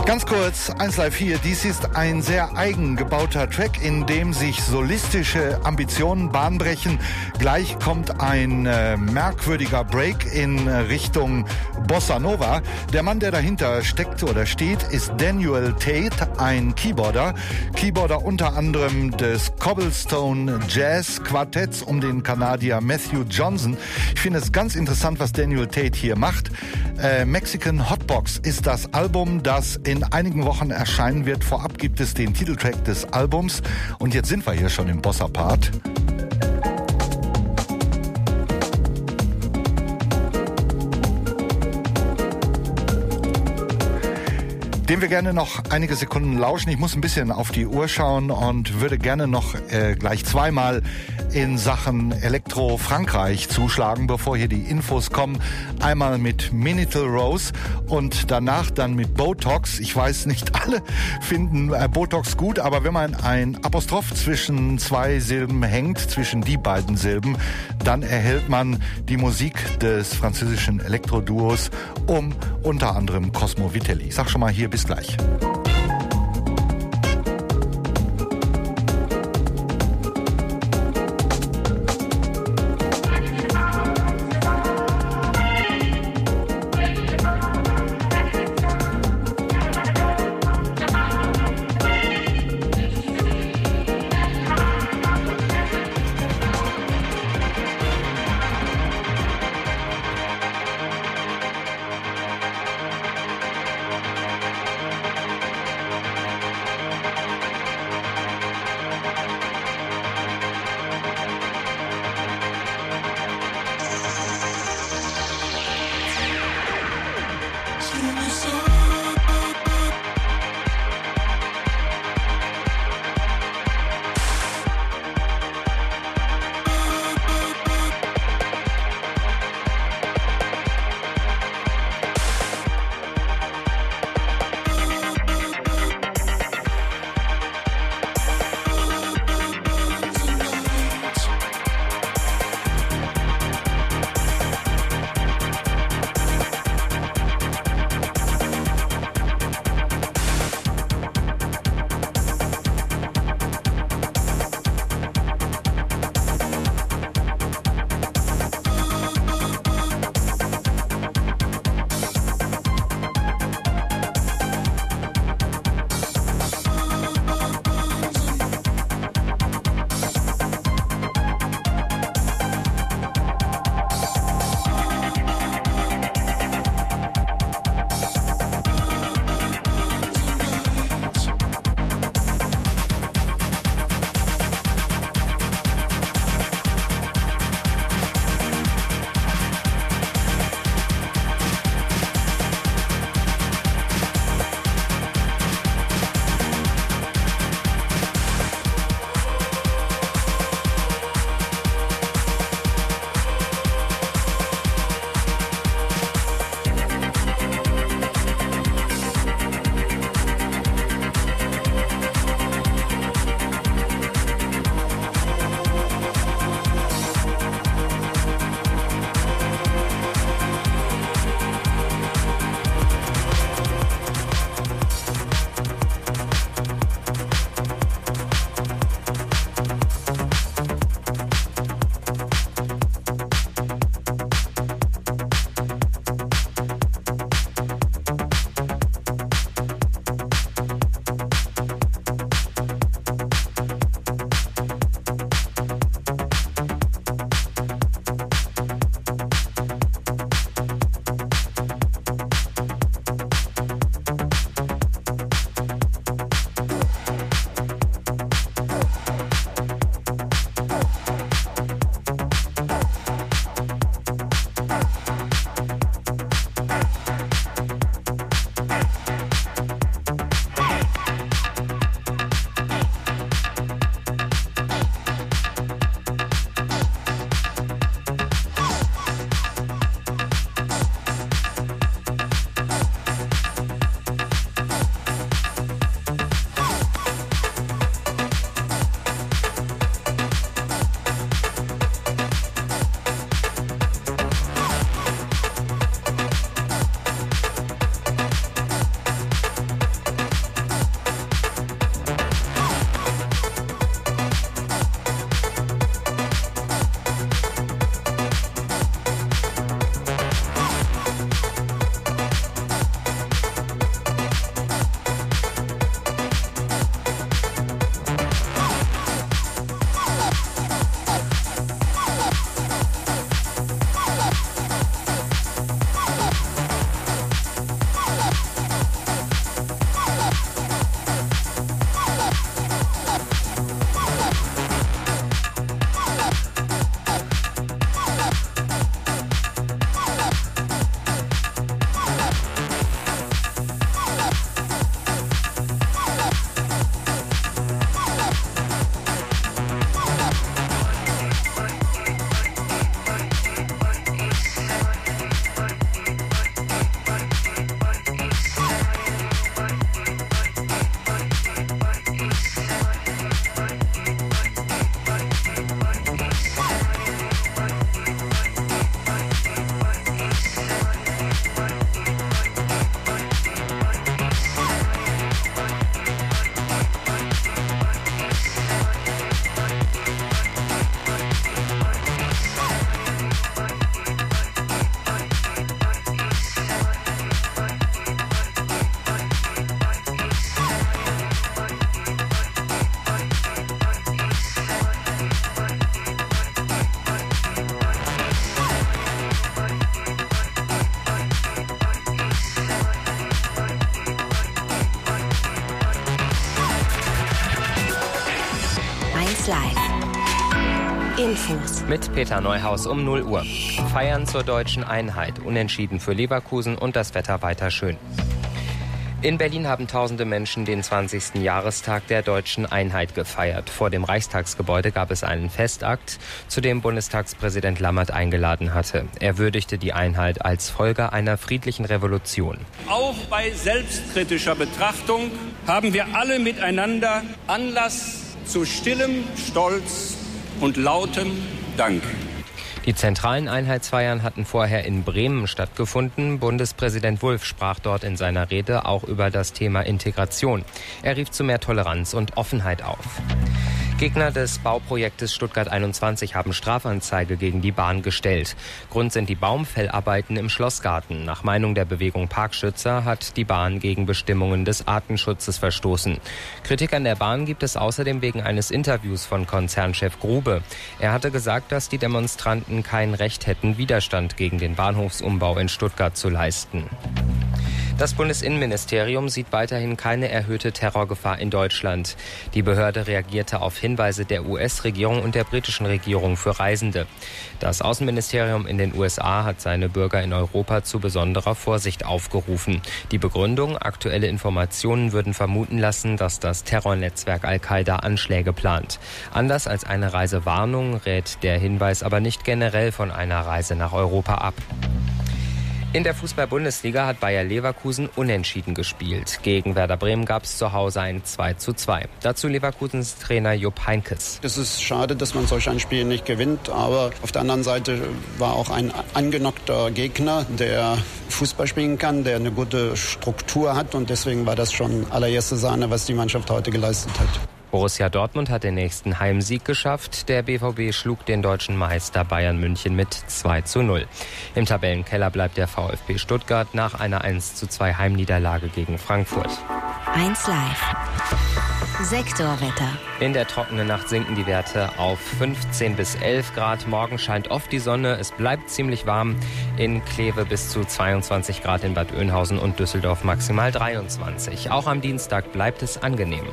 Speaker 2: Ganz kurz, eins Live vier, dies ist ein sehr eigen gebauter Track, in dem sich solistische Ambitionen Bahn brechen. Gleich kommt ein äh, merkwürdiger Break in äh, Richtung Bossa Nova. Der Mann, der dahinter steckt oder steht, ist Daniel Tate, ein Keyboarder. Keyboarder unter anderem des Cobblestone Jazz Quartetts um den Kanadier Matthew Johnson. Ich finde es ganz interessant, was Daniel Tate hier macht. Äh, Mexican Hotbox ist das Album, das in einigen Wochen erscheinen wird. Vorab gibt es den Titeltrack des Albums. Und jetzt sind wir hier schon im Bossa-Part. Dem wir gerne noch einige Sekunden lauschen. Ich muss ein bisschen auf die Uhr schauen und würde gerne noch äh, gleich zweimal in Sachen Elektro Frankreich zuschlagen, bevor hier die Infos kommen. Einmal mit Minitel Rose und danach dann mit Botox. Ich weiß, nicht alle finden äh, Botox gut, aber wenn man ein Apostroph zwischen zwei Silben hängt, zwischen die beiden Silben, dann erhält man die Musik des französischen Elektroduos um unter anderem Cosmo Vitelli. Ich sag schon mal hier, bis gleich.
Speaker 1: eins Live. Infos.
Speaker 3: Mit Peter Neuhaus um null Uhr. Feiern zur deutschen Einheit. Unentschieden für Leverkusen und das Wetter weiter schön. In Berlin haben tausende Menschen den zwanzigsten Jahrestag der deutschen Einheit gefeiert. Vor dem Reichstagsgebäude gab es einen Festakt, zu dem Bundestagspräsident Lammert eingeladen hatte. Er würdigte die Einheit als Folge einer friedlichen Revolution.
Speaker 5: Auch bei selbstkritischer Betrachtung haben wir alle miteinander Anlass zu stillem Stolz und lautem Dank.
Speaker 3: Die zentralen Einheitsfeiern hatten vorher in Bremen stattgefunden. Bundespräsident Wulff sprach dort in seiner Rede auch über das Thema Integration. Er rief zu mehr Toleranz und Offenheit auf. Gegner des Bauprojektes Stuttgart einundzwanzig haben Strafanzeige gegen die Bahn gestellt. Grund sind die Baumfellarbeiten im Schlossgarten. Nach Meinung der Bewegung Parkschützer hat die Bahn gegen Bestimmungen des Artenschutzes verstoßen. Kritik an der Bahn gibt es außerdem wegen eines Interviews von Konzernchef Grube. Er hatte gesagt, dass die Demonstranten kein Recht hätten, Widerstand gegen den Bahnhofsumbau in Stuttgart zu leisten. Das Bundesinnenministerium sieht weiterhin keine erhöhte Terrorgefahr in Deutschland. Die Behörde reagierte auf Hinweise der U S-Regierung und der britischen Regierung für Reisende. Das Außenministerium in den U S A hat seine Bürger in Europa zu besonderer Vorsicht aufgerufen. Die Begründung: aktuelle Informationen würden vermuten lassen, dass das Terrornetzwerk Al-Qaida Anschläge plant. Anders als eine Reisewarnung rät der Hinweis aber nicht generell von einer Reise nach Europa ab. In der Fußball-Bundesliga hat Bayer Leverkusen unentschieden gespielt. Gegen Werder Bremen gab es zu Hause ein zwei zu zwei. Dazu Leverkusens Trainer Jupp Heynckes.
Speaker 6: Es ist schade, dass man solch ein Spiel nicht gewinnt, aber auf der anderen Seite war auch ein angenockter Gegner, der Fußball spielen kann, der eine gute Struktur hat, und deswegen war das schon allererste Sahne, was die Mannschaft heute geleistet hat.
Speaker 3: Borussia Dortmund hat den nächsten Heimsieg geschafft. Der B V B schlug den deutschen Meister Bayern München mit zwei zu null. Im Tabellenkeller bleibt der VfB Stuttgart nach einer eins zu zwei Heimniederlage gegen Frankfurt.
Speaker 1: eins Live. Sektorwetter.
Speaker 3: In der trockenen Nacht sinken die Werte auf fünfzehn bis elf Grad. Morgen scheint oft die Sonne. Es bleibt ziemlich warm. In Kleve bis zu zweiundzwanzig Grad, in Bad Oeynhausen und Düsseldorf maximal dreiundzwanzig. Auch am Dienstag bleibt es angenehm.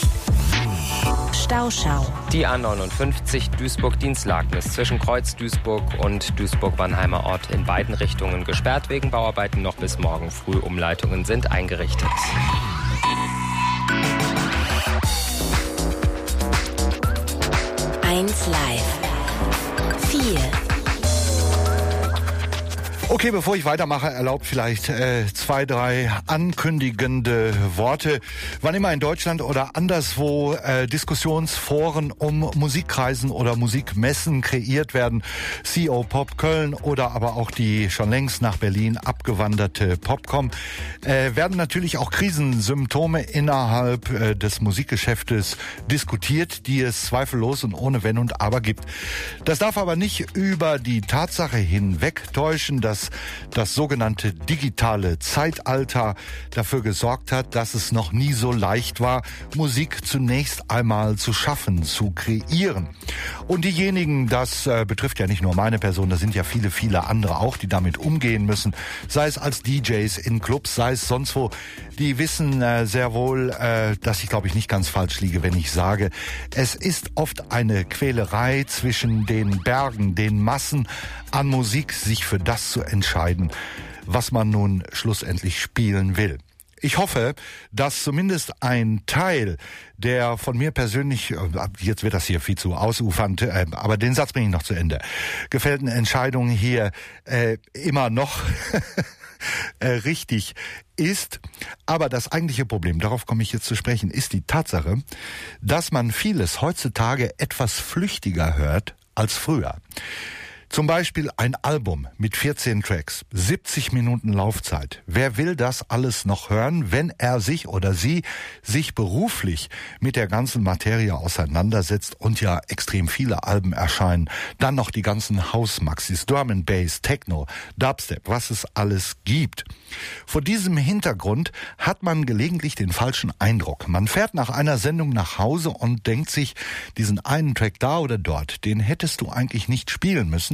Speaker 1: Stauschau.
Speaker 3: Die A neunundfünfzig Duisburg-Dienstlaken ist zwischen Kreuz Duisburg und Duisburg-Wannheimer Ort in beiden Richtungen gesperrt. Wegen Bauarbeiten noch bis morgen früh. Umleitungen sind eingerichtet.
Speaker 1: eins Live. vier.
Speaker 2: Okay, bevor ich weitermache, erlaubt vielleicht äh, zwei, drei ankündigende Worte. Wann immer in Deutschland oder anderswo äh, Diskussionsforen um Musikkreisen oder Musikmessen kreiert werden, C O Pop Köln oder aber auch die schon längst nach Berlin abgewanderte Popcom, äh, werden natürlich auch Krisensymptome innerhalb äh, des Musikgeschäftes diskutiert, die es zweifellos und ohne Wenn und Aber gibt. Das darf aber nicht über die Tatsache hinwegtäuschen, dass das sogenannte digitale Zeitalter dafür gesorgt hat, dass es noch nie so leicht war, Musik zunächst einmal zu schaffen, zu kreieren. Und diejenigen, das äh, betrifft ja nicht nur meine Person, da sind ja viele, viele andere auch, die damit umgehen müssen, sei es als D Js in Clubs, sei es sonst wo, die wissen äh, sehr wohl, äh, dass ich, glaube ich, nicht ganz falsch liege, wenn ich sage, es ist oft eine Quälerei zwischen den Bergen, den Massen an Musik, sich für das zu entscheiden, was man nun schlussendlich spielen will. Ich hoffe, dass zumindest ein Teil der von mir persönlich, jetzt wird das hier viel zu ausufernd, aber den Satz bringe ich noch zu Ende, gefällten Entscheidungen hier äh, immer noch äh, richtig ist. Aber das eigentliche Problem, darauf komme ich jetzt zu sprechen, ist die Tatsache, dass man vieles heutzutage etwas flüchtiger hört als früher. Zum Beispiel ein Album mit vierzehn Tracks, siebzig Minuten Laufzeit. Wer will das alles noch hören, wenn er sich oder sie sich beruflich mit der ganzen Materie auseinandersetzt und ja extrem viele Alben erscheinen? Dann noch die ganzen House-Maxis, Drum and Bass, Techno, Dubstep, was es alles gibt. Vor diesem Hintergrund hat man gelegentlich den falschen Eindruck. Man fährt nach einer Sendung nach Hause und denkt sich, diesen einen Track da oder dort, den hättest du eigentlich nicht spielen müssen.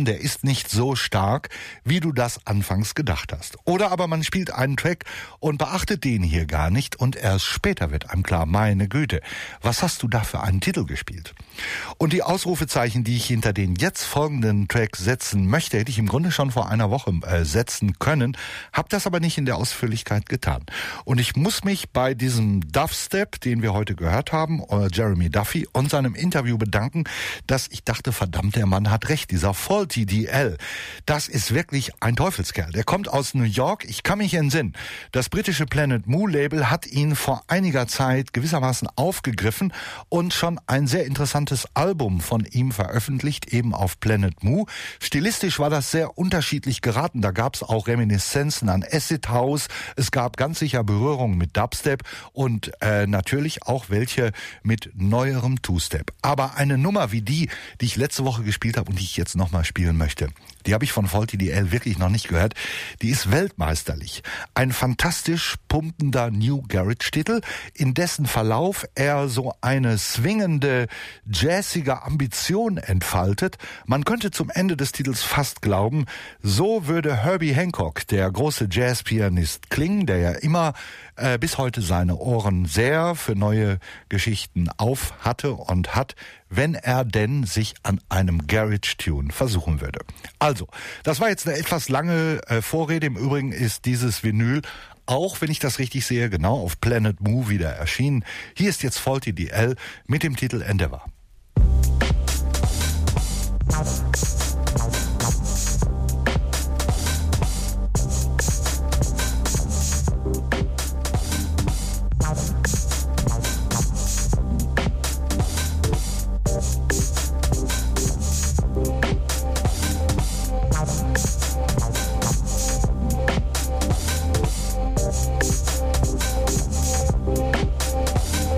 Speaker 2: der ist nicht so stark, wie du das anfangs gedacht hast. Oder aber man spielt einen Track und beachtet den hier gar nicht und erst später wird einem klar, meine Güte, was hast du da für einen Titel gespielt? Und die Ausrufezeichen, die ich hinter den jetzt folgenden Tracks setzen möchte, hätte ich im Grunde schon vor einer Woche äh, setzen können, habe das aber nicht in der Ausführlichkeit getan. Und ich muss mich bei diesem Dubstep, den wir heute gehört haben, äh, Jeremy Duffy, und seinem Interview bedanken, dass ich dachte, verdammt, der Mann hat recht, dieser Faulty D L, das ist wirklich ein Teufelskerl. Der kommt aus New York, ich kann mich entsinnen. Das britische Planet Mu Label hat ihn vor einiger Zeit gewissermaßen aufgegriffen und schon ein sehr interessantes Album von ihm veröffentlicht, eben auf Planet Mu. Stilistisch war das sehr unterschiedlich geraten. Da gab es auch Reminiszenzen an Acid House. Es gab ganz sicher Berührungen mit Dubstep und äh, natürlich auch welche mit neuerem Two-Step. Aber eine Nummer wie die, die ich letzte Woche gespielt habe und die ich jetzt nochmal spielen möchte, die habe ich von Faulty D L wirklich noch nicht gehört. Die ist weltmeisterlich. Ein fantastisch pumpender New Garage-Titel, in dessen Verlauf er so eine swingende, jazzige Ambition entfaltet. Man könnte zum Ende des Titels fast glauben, so würde Herbie Hancock, der große Jazzpianist, klingen, der ja immer äh, bis heute seine Ohren sehr für neue Geschichten auf hatte und hat, wenn er denn sich an einem Garage-Tune versuchen würde. Also, das war jetzt eine etwas lange äh, Vorrede. Im Übrigen ist dieses Vinyl, auch wenn ich das richtig sehe, genau auf Planet Mu wieder erschienen. Hier ist jetzt Faulty D L mit dem Titel Endeavor.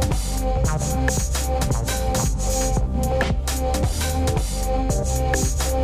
Speaker 7: We'll be right back.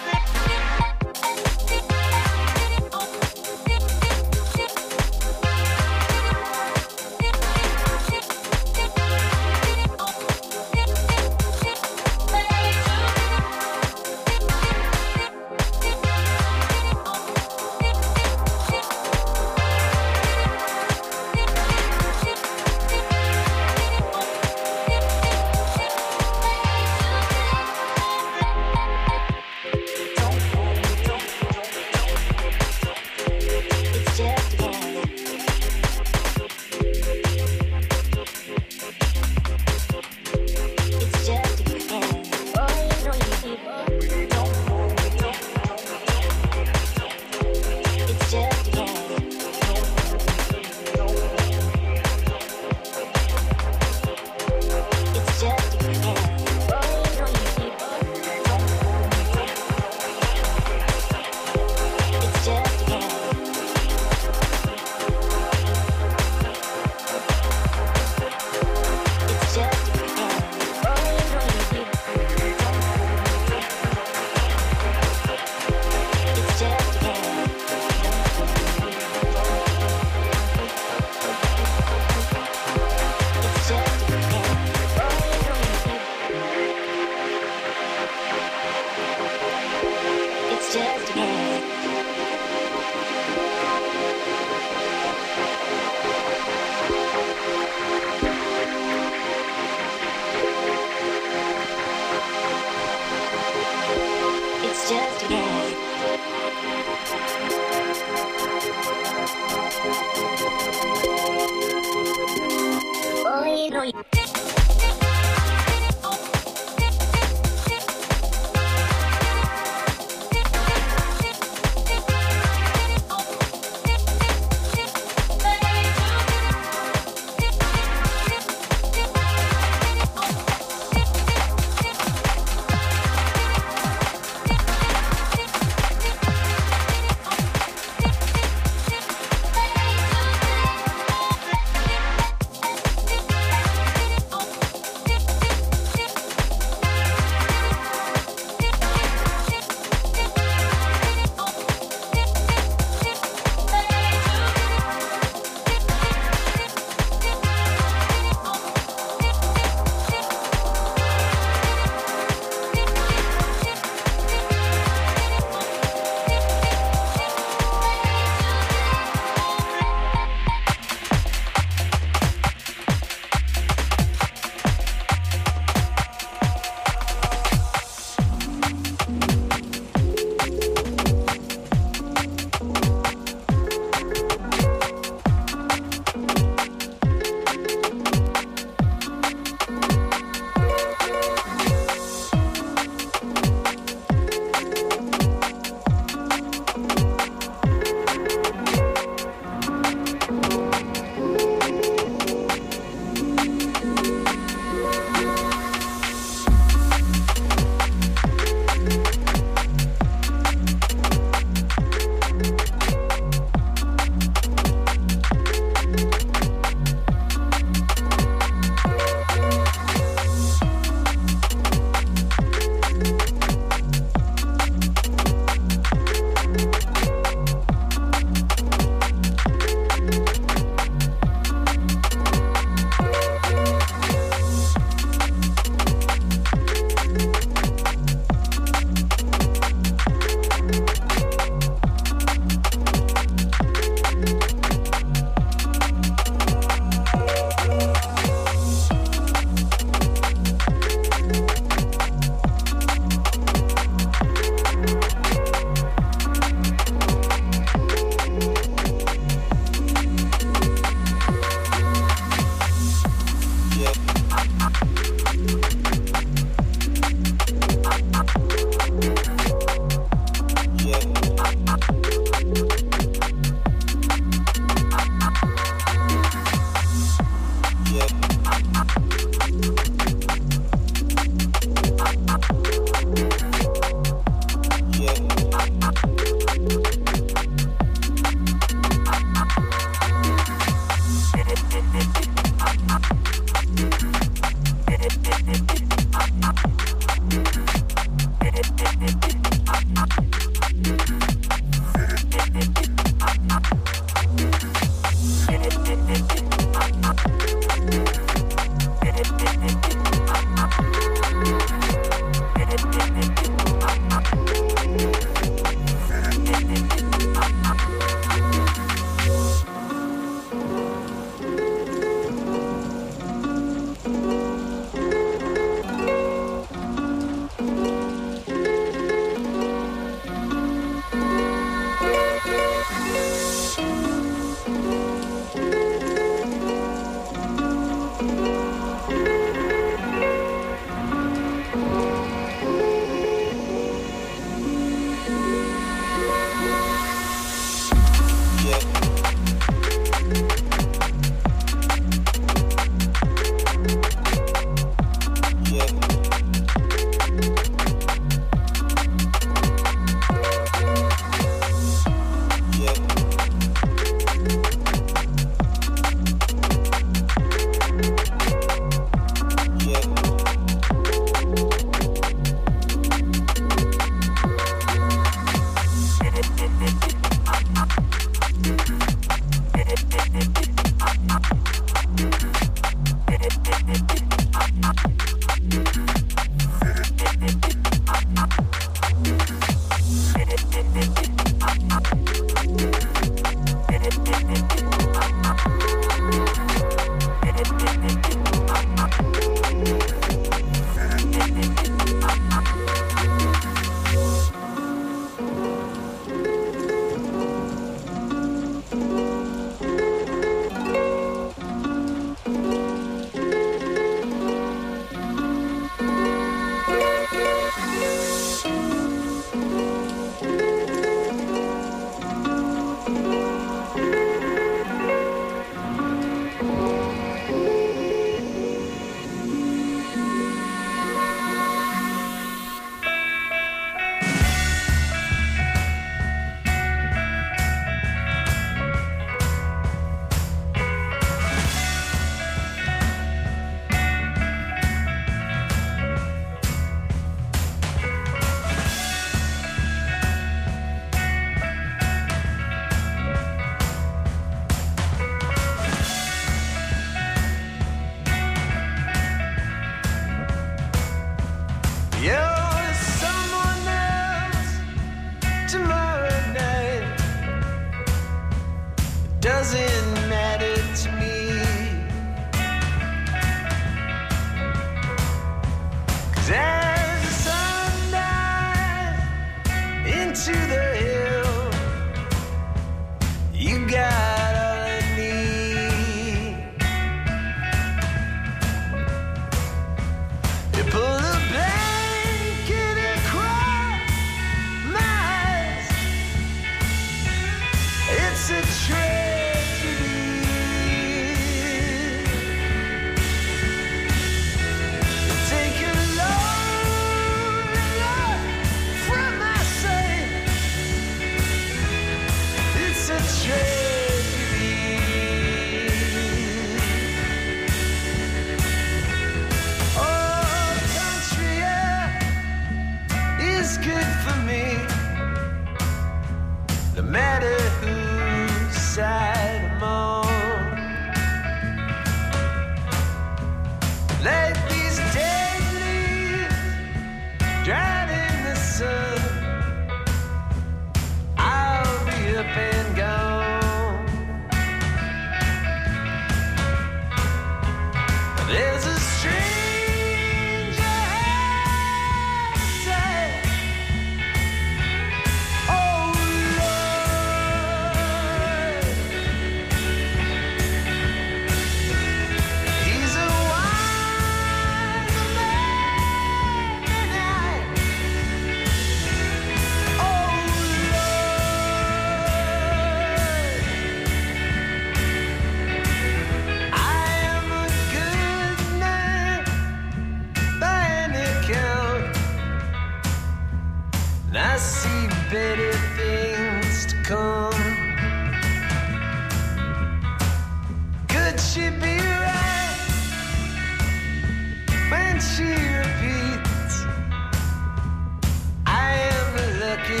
Speaker 7: She repeats, I am lucky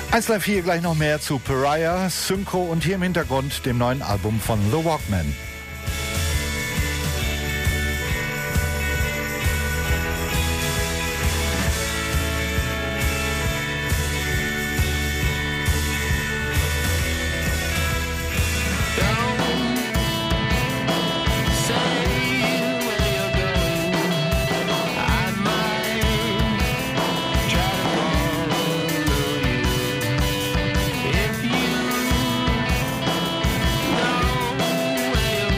Speaker 2: eins Live vier, gleich noch mehr zu Pariah, Synco und hier im Hintergrund dem neuen Album von The Walkmen.
Speaker 7: If you know where you're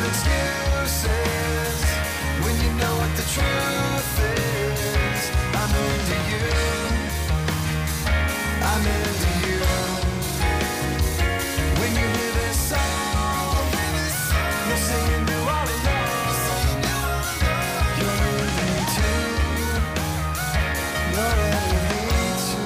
Speaker 7: excuses when you know what the truth is. I'm into you. I'm into you. When you hear this song, you're singing to all alone. You're into me too. You're into me too.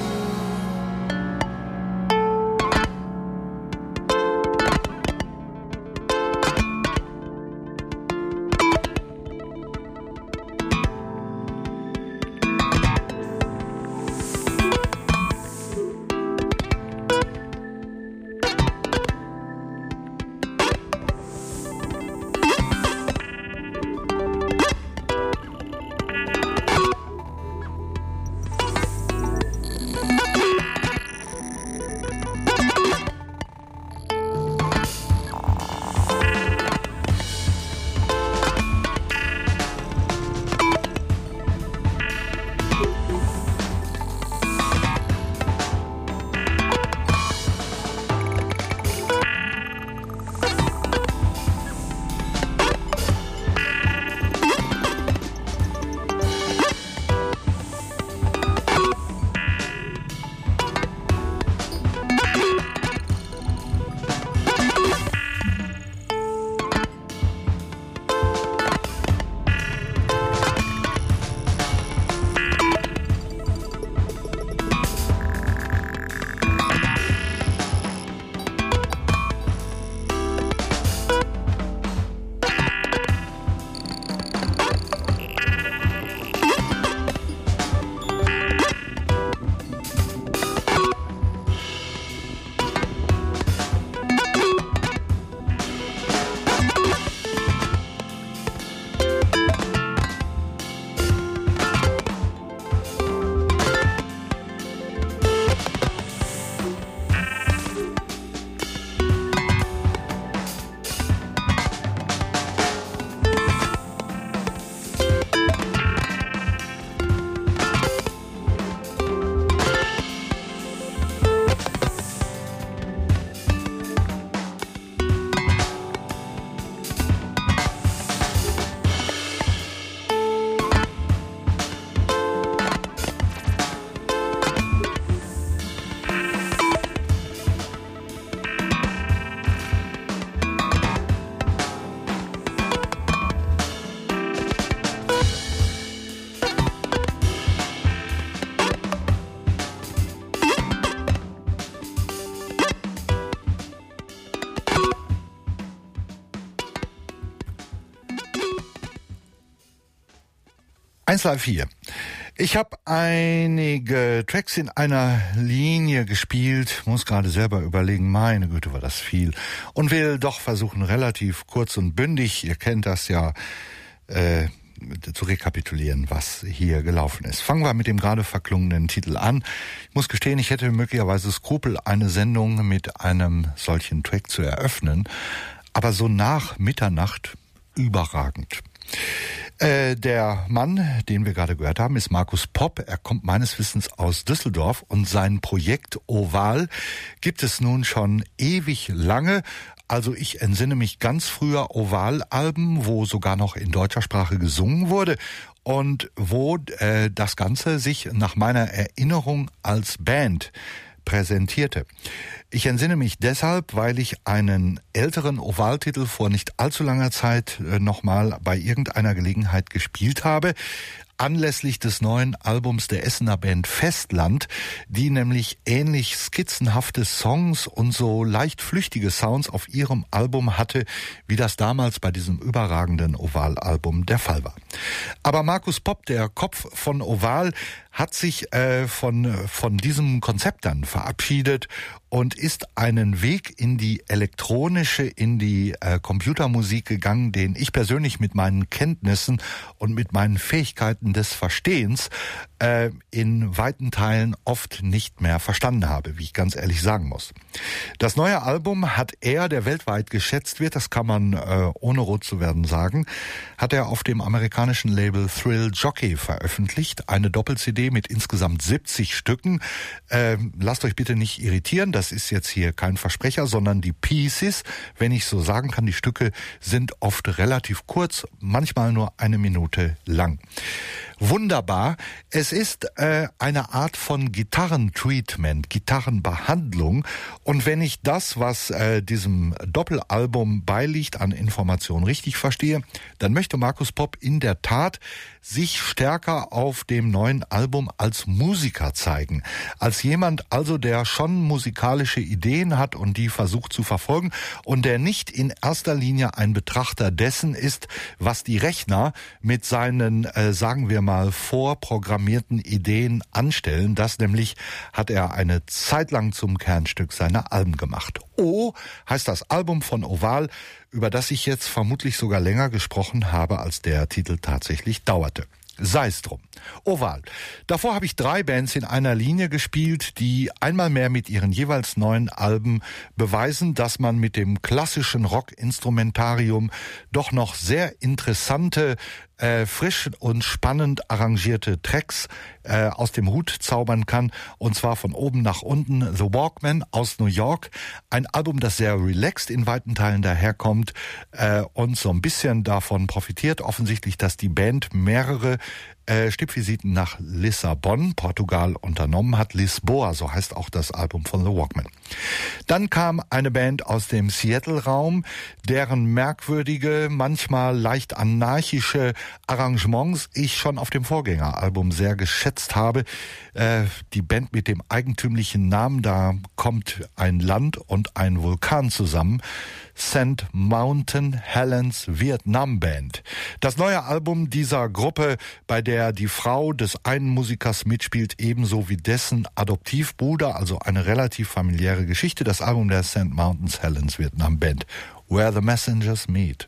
Speaker 2: eins Live vier. Ich habe einige Tracks in einer Linie gespielt, muss gerade selber überlegen, meine Güte, war das viel. Und will doch versuchen, relativ kurz und bündig, ihr kennt das ja, äh, zu rekapitulieren, was hier gelaufen ist. Fangen wir mit dem gerade verklungenen Titel an. Ich muss gestehen, ich hätte möglicherweise Skrupel, eine Sendung mit einem solchen Track zu eröffnen, aber so nach Mitternacht überragend. Äh, der Mann, den wir gerade gehört haben, ist Markus Popp. Er kommt meines Wissens aus Düsseldorf und sein Projekt Oval gibt es nun schon ewig lange. Also ich entsinne mich ganz früher Oval-Alben, wo sogar noch in deutscher Sprache gesungen wurde und wo äh, das Ganze sich nach meiner Erinnerung als Band präsentierte. Ich entsinne mich deshalb, weil ich einen älteren Ovaltitel vor nicht allzu langer Zeit äh, nochmal bei irgendeiner Gelegenheit gespielt habe, anlässlich des neuen Albums der Essener Band Festland, die nämlich ähnlich skizzenhafte Songs und so leicht flüchtige Sounds auf ihrem Album hatte, wie das damals bei diesem überragenden Oval-Album der Fall war. Aber Markus Popp, der Kopf von Oval, hat sich äh, von von diesem Konzept dann verabschiedet und ist einen Weg in die elektronische, in die äh, Computermusik gegangen, den ich persönlich mit meinen Kenntnissen und mit meinen Fähigkeiten des Verstehens äh, in weiten Teilen oft nicht mehr verstanden habe, wie ich ganz ehrlich sagen muss. Das neue Album hat er, der weltweit geschätzt wird, das kann man äh, ohne rot zu werden sagen, hat er auf dem amerikanischen Label Thrill Jockey veröffentlicht. Eine Doppel-C D mit insgesamt siebzig Stücken. Äh, lasst euch bitte nicht irritieren, das ist jetzt hier kein Versprecher, sondern die Pieces, wenn ich so sagen kann, die Stücke sind oft relativ kurz, manchmal nur eine Minute lang. Wunderbar. Es ist äh, eine Art von Gitarrentreatment, Gitarrenbehandlung. Und wenn ich das, was äh, diesem Doppelalbum beiliegt, an Informationen richtig verstehe, dann möchte Markus Popp in der Tat sich stärker auf dem neuen Album als Musiker zeigen. Als jemand also, der schon musikalische Ideen hat und die versucht zu verfolgen und der nicht in erster Linie ein Betrachter dessen ist, was die Rechner mit seinen, äh, sagen wir mal, vorprogrammierten Ideen anstellen. Das nämlich hat er eine Zeit lang zum Kernstück seiner Alben gemacht. O heißt das Album von Oval, über das ich jetzt vermutlich sogar länger gesprochen habe, als der Titel tatsächlich dauerte. Sei es drum. Oval. Davor habe ich drei Bands in einer Linie gespielt, die einmal mehr mit ihren jeweils neuen Alben beweisen, dass man mit dem klassischen Rock-Instrumentarium doch noch sehr interessante, äh, frisch und spannend arrangierte Tracks äh, aus dem Hut zaubern kann. Und zwar von oben nach unten. The Walkman aus New York. Ein Album, das sehr relaxed in weiten Teilen daherkommt äh, und so ein bisschen davon profitiert. Offensichtlich, dass die Band mehrere Äh, Stippvisiten nach Lissabon, Portugal, unternommen hat. Lisboa, so heißt auch das Album von The Walkman. Dann kam eine Band aus dem Seattle-Raum, deren merkwürdige, manchmal leicht anarchische Arrangements ich schon auf dem Vorgängeralbum sehr geschätzt habe. Äh, die Band mit dem eigentümlichen Namen, da kommt ein Land und ein Vulkan zusammen. Saint Mountain Helens Vietnam Band. Das neue Album dieser Gruppe, bei der die Frau des einen Musikers mitspielt, ebenso wie dessen Adoptivbruder, also eine relativ familiäre Geschichte. Das Album der Saint Mountains Helens Vietnam Band, Where the Messengers Meet.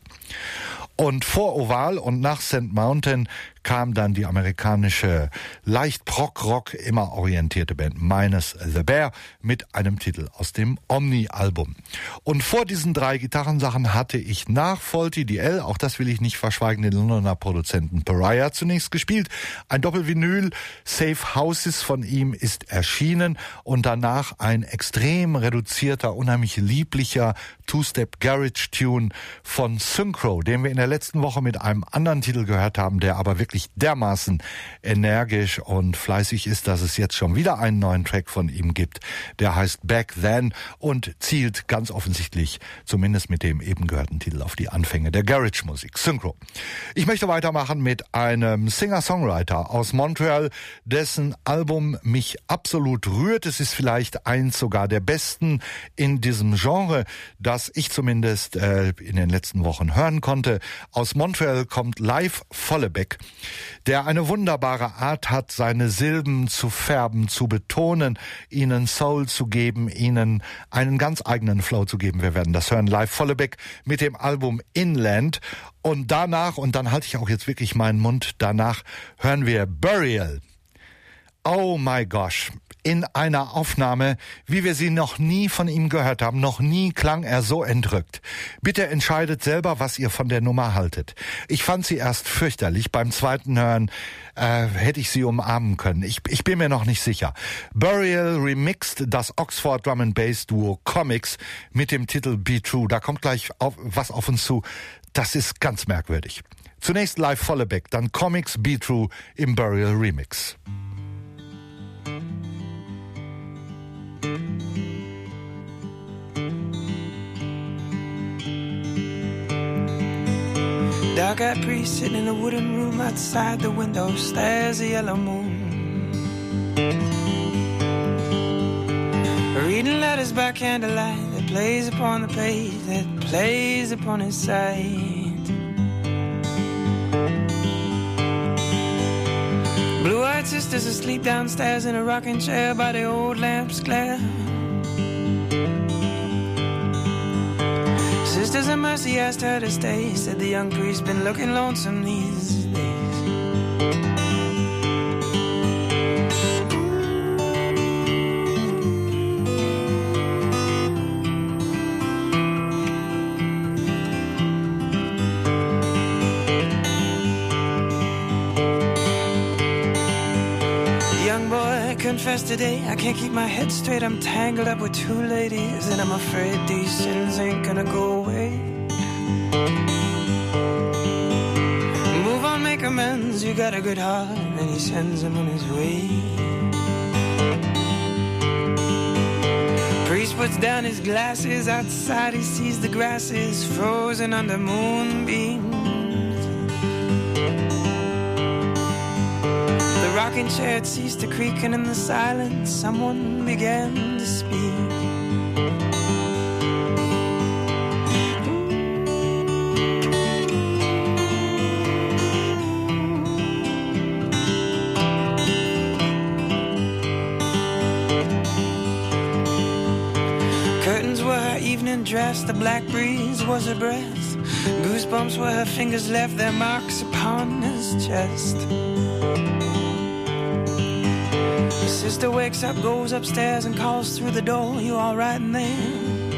Speaker 2: Und vor Oval und nach Saint Mountain kam dann die amerikanische, leicht Prog-Rock, immer orientierte Band Minus the Bear mit einem Titel aus dem Omni-Album. Und vor diesen drei Gitarrensachen hatte ich nach Faulty D L, auch das will ich nicht verschweigen, den Londoner Produzenten Pariah zunächst gespielt. Ein Doppelvinyl, Safe Houses von ihm ist erschienen und danach ein extrem reduzierter, unheimlich lieblicher Two-Step-Garage-Tune von Synchro, den wir in der letzten Woche mit einem anderen Titel gehört haben, der aber wirklich dermaßen energisch und fleißig ist, dass es jetzt schon wieder einen neuen Track von ihm gibt. Der heißt Back Then und zielt ganz offensichtlich, zumindest mit dem eben gehörten Titel, auf die Anfänge der Garage-Musik. Synchro. Ich möchte weitermachen mit einem Singer-Songwriter aus Montreal, dessen Album mich absolut rührt. Es ist vielleicht eins sogar der besten in diesem Genre, das ich zumindest äh, in den letzten Wochen hören konnte. Aus Montreal kommt Leif Vollebeck, der eine wunderbare Art hat, seine Silben zu färben, zu betonen, ihnen Soul zu geben, ihnen einen ganz eigenen Flow zu geben. Wir werden das hören. Leif Vollebeck mit dem Album Inland. Und danach, und dann halte ich auch jetzt wirklich meinen Mund, danach hören wir Burial. Oh my gosh. In einer Aufnahme, wie wir sie noch nie von ihm gehört haben. Noch nie klang er so entrückt. Bitte entscheidet selber, was ihr von der Nummer haltet. Ich fand sie erst fürchterlich. Beim zweiten Hören äh, hätte ich sie umarmen können. Ich, ich bin mir noch nicht sicher. Burial remixed das Oxford Drum and Bass Duo Comics mit dem Titel Be True. Da kommt gleich auf, was auf uns zu. Das ist ganz merkwürdig. Zunächst Leif Vollebeck, dann Comics Be True im Burial Remix.
Speaker 8: Dark-eyed priest sitting in a wooden room outside the window stares a yellow moon. Reading letters by candlelight that plays upon the page, that plays upon his sight. Blue-eyed sisters asleep downstairs in a rocking chair by the old lamp's glare. Sisters of Mercy asked her to stay. Said the young priest been looking lonesome these days. confess today, I can't keep my head straight. I'm tangled up with two ladies, and I'm afraid these sins ain't gonna go away. Move on, make amends, you got a good heart, and he sends him on his way. Priest puts down his glasses, outside he sees the grasses frozen under moonbeams. The rocking chair had ceased to creak, and in the silence someone began to speak. Curtains were her evening dress, the black breeze was her breath. Goosebumps where her fingers left their marks upon his chest. The sister wakes up, goes upstairs and calls through the door, "You all right in there?"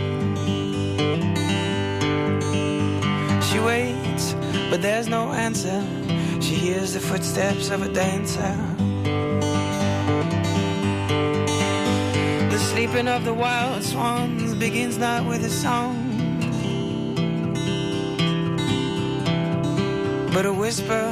Speaker 8: She waits, but there's no answer. She hears the footsteps of a dancer. The sleeping of the wild swans begins not with a song, but a whisper.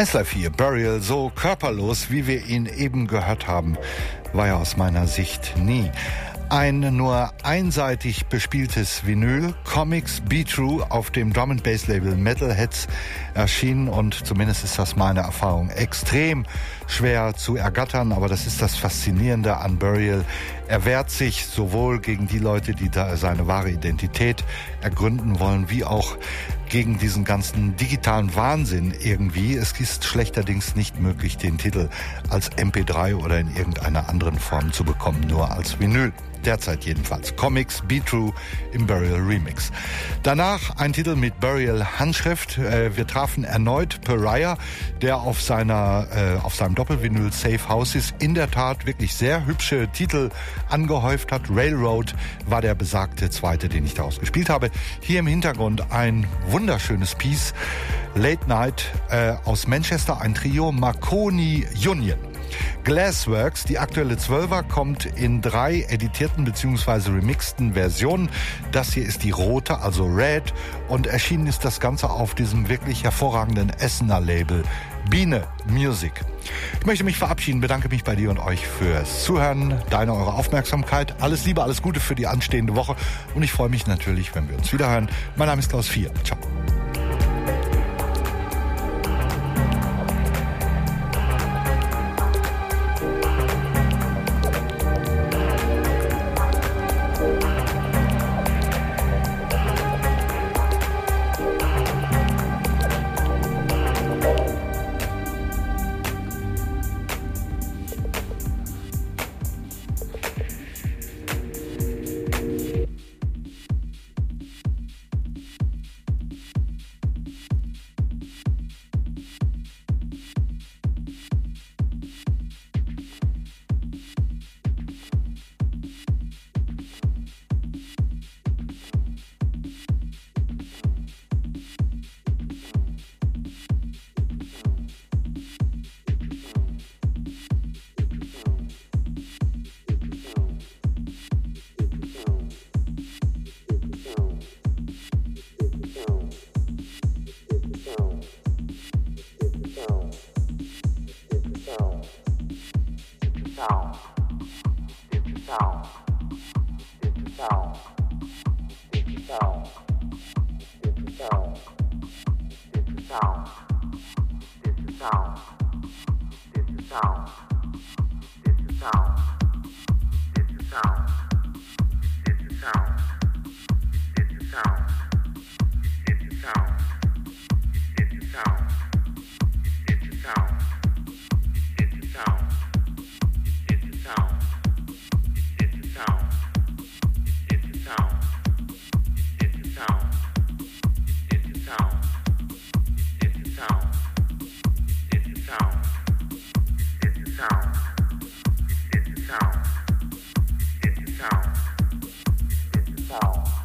Speaker 2: eins Live vier, Burial, so körperlos, wie wir ihn eben gehört haben, war er aus meiner Sicht nie. Ein nur einseitig bespieltes Vinyl, Comics Be True, auf dem Drum and Bass Label Metalheads erschienen, und zumindest ist das meine Erfahrung extrem schwer zu ergattern, aber das ist das Faszinierende an Burial. Er wehrt sich sowohl gegen die Leute, die da seine wahre Identität ergründen wollen, wie auch gegen diesen ganzen digitalen Wahnsinn irgendwie. Es ist schlechterdings nicht möglich, den Titel als M P drei oder in irgendeiner anderen Form zu bekommen, nur als Vinyl. Derzeit jedenfalls. Comics Be True im Burial Remix. Danach ein Titel mit Burial Handschrift. Wir trafen erneut Pariah, der auf seiner, auf seinem Doppelvinyl Safe Houses in der Tat wirklich sehr hübsche Titel angehäuft hat. Railroad war der besagte zweite, den ich daraus gespielt habe. Hier im Hintergrund ein wunderschönes Piece. Late Night äh, aus Manchester, ein Trio, Marconi Union. Glassworks, die aktuelle Zwölfer, kommt in drei editierten bzw. remixten Versionen. Das hier ist die rote, also Red, und erschienen ist das Ganze auf diesem wirklich hervorragenden Essener Label Biene Music. Ich möchte mich verabschieden, bedanke mich bei dir und euch fürs Zuhören, deine, eure Aufmerksamkeit. Alles Liebe, alles Gute für die anstehende Woche, und ich freue mich natürlich, wenn wir uns wiederhören. Mein Name ist Klaus vier. Ciao.
Speaker 9: sound.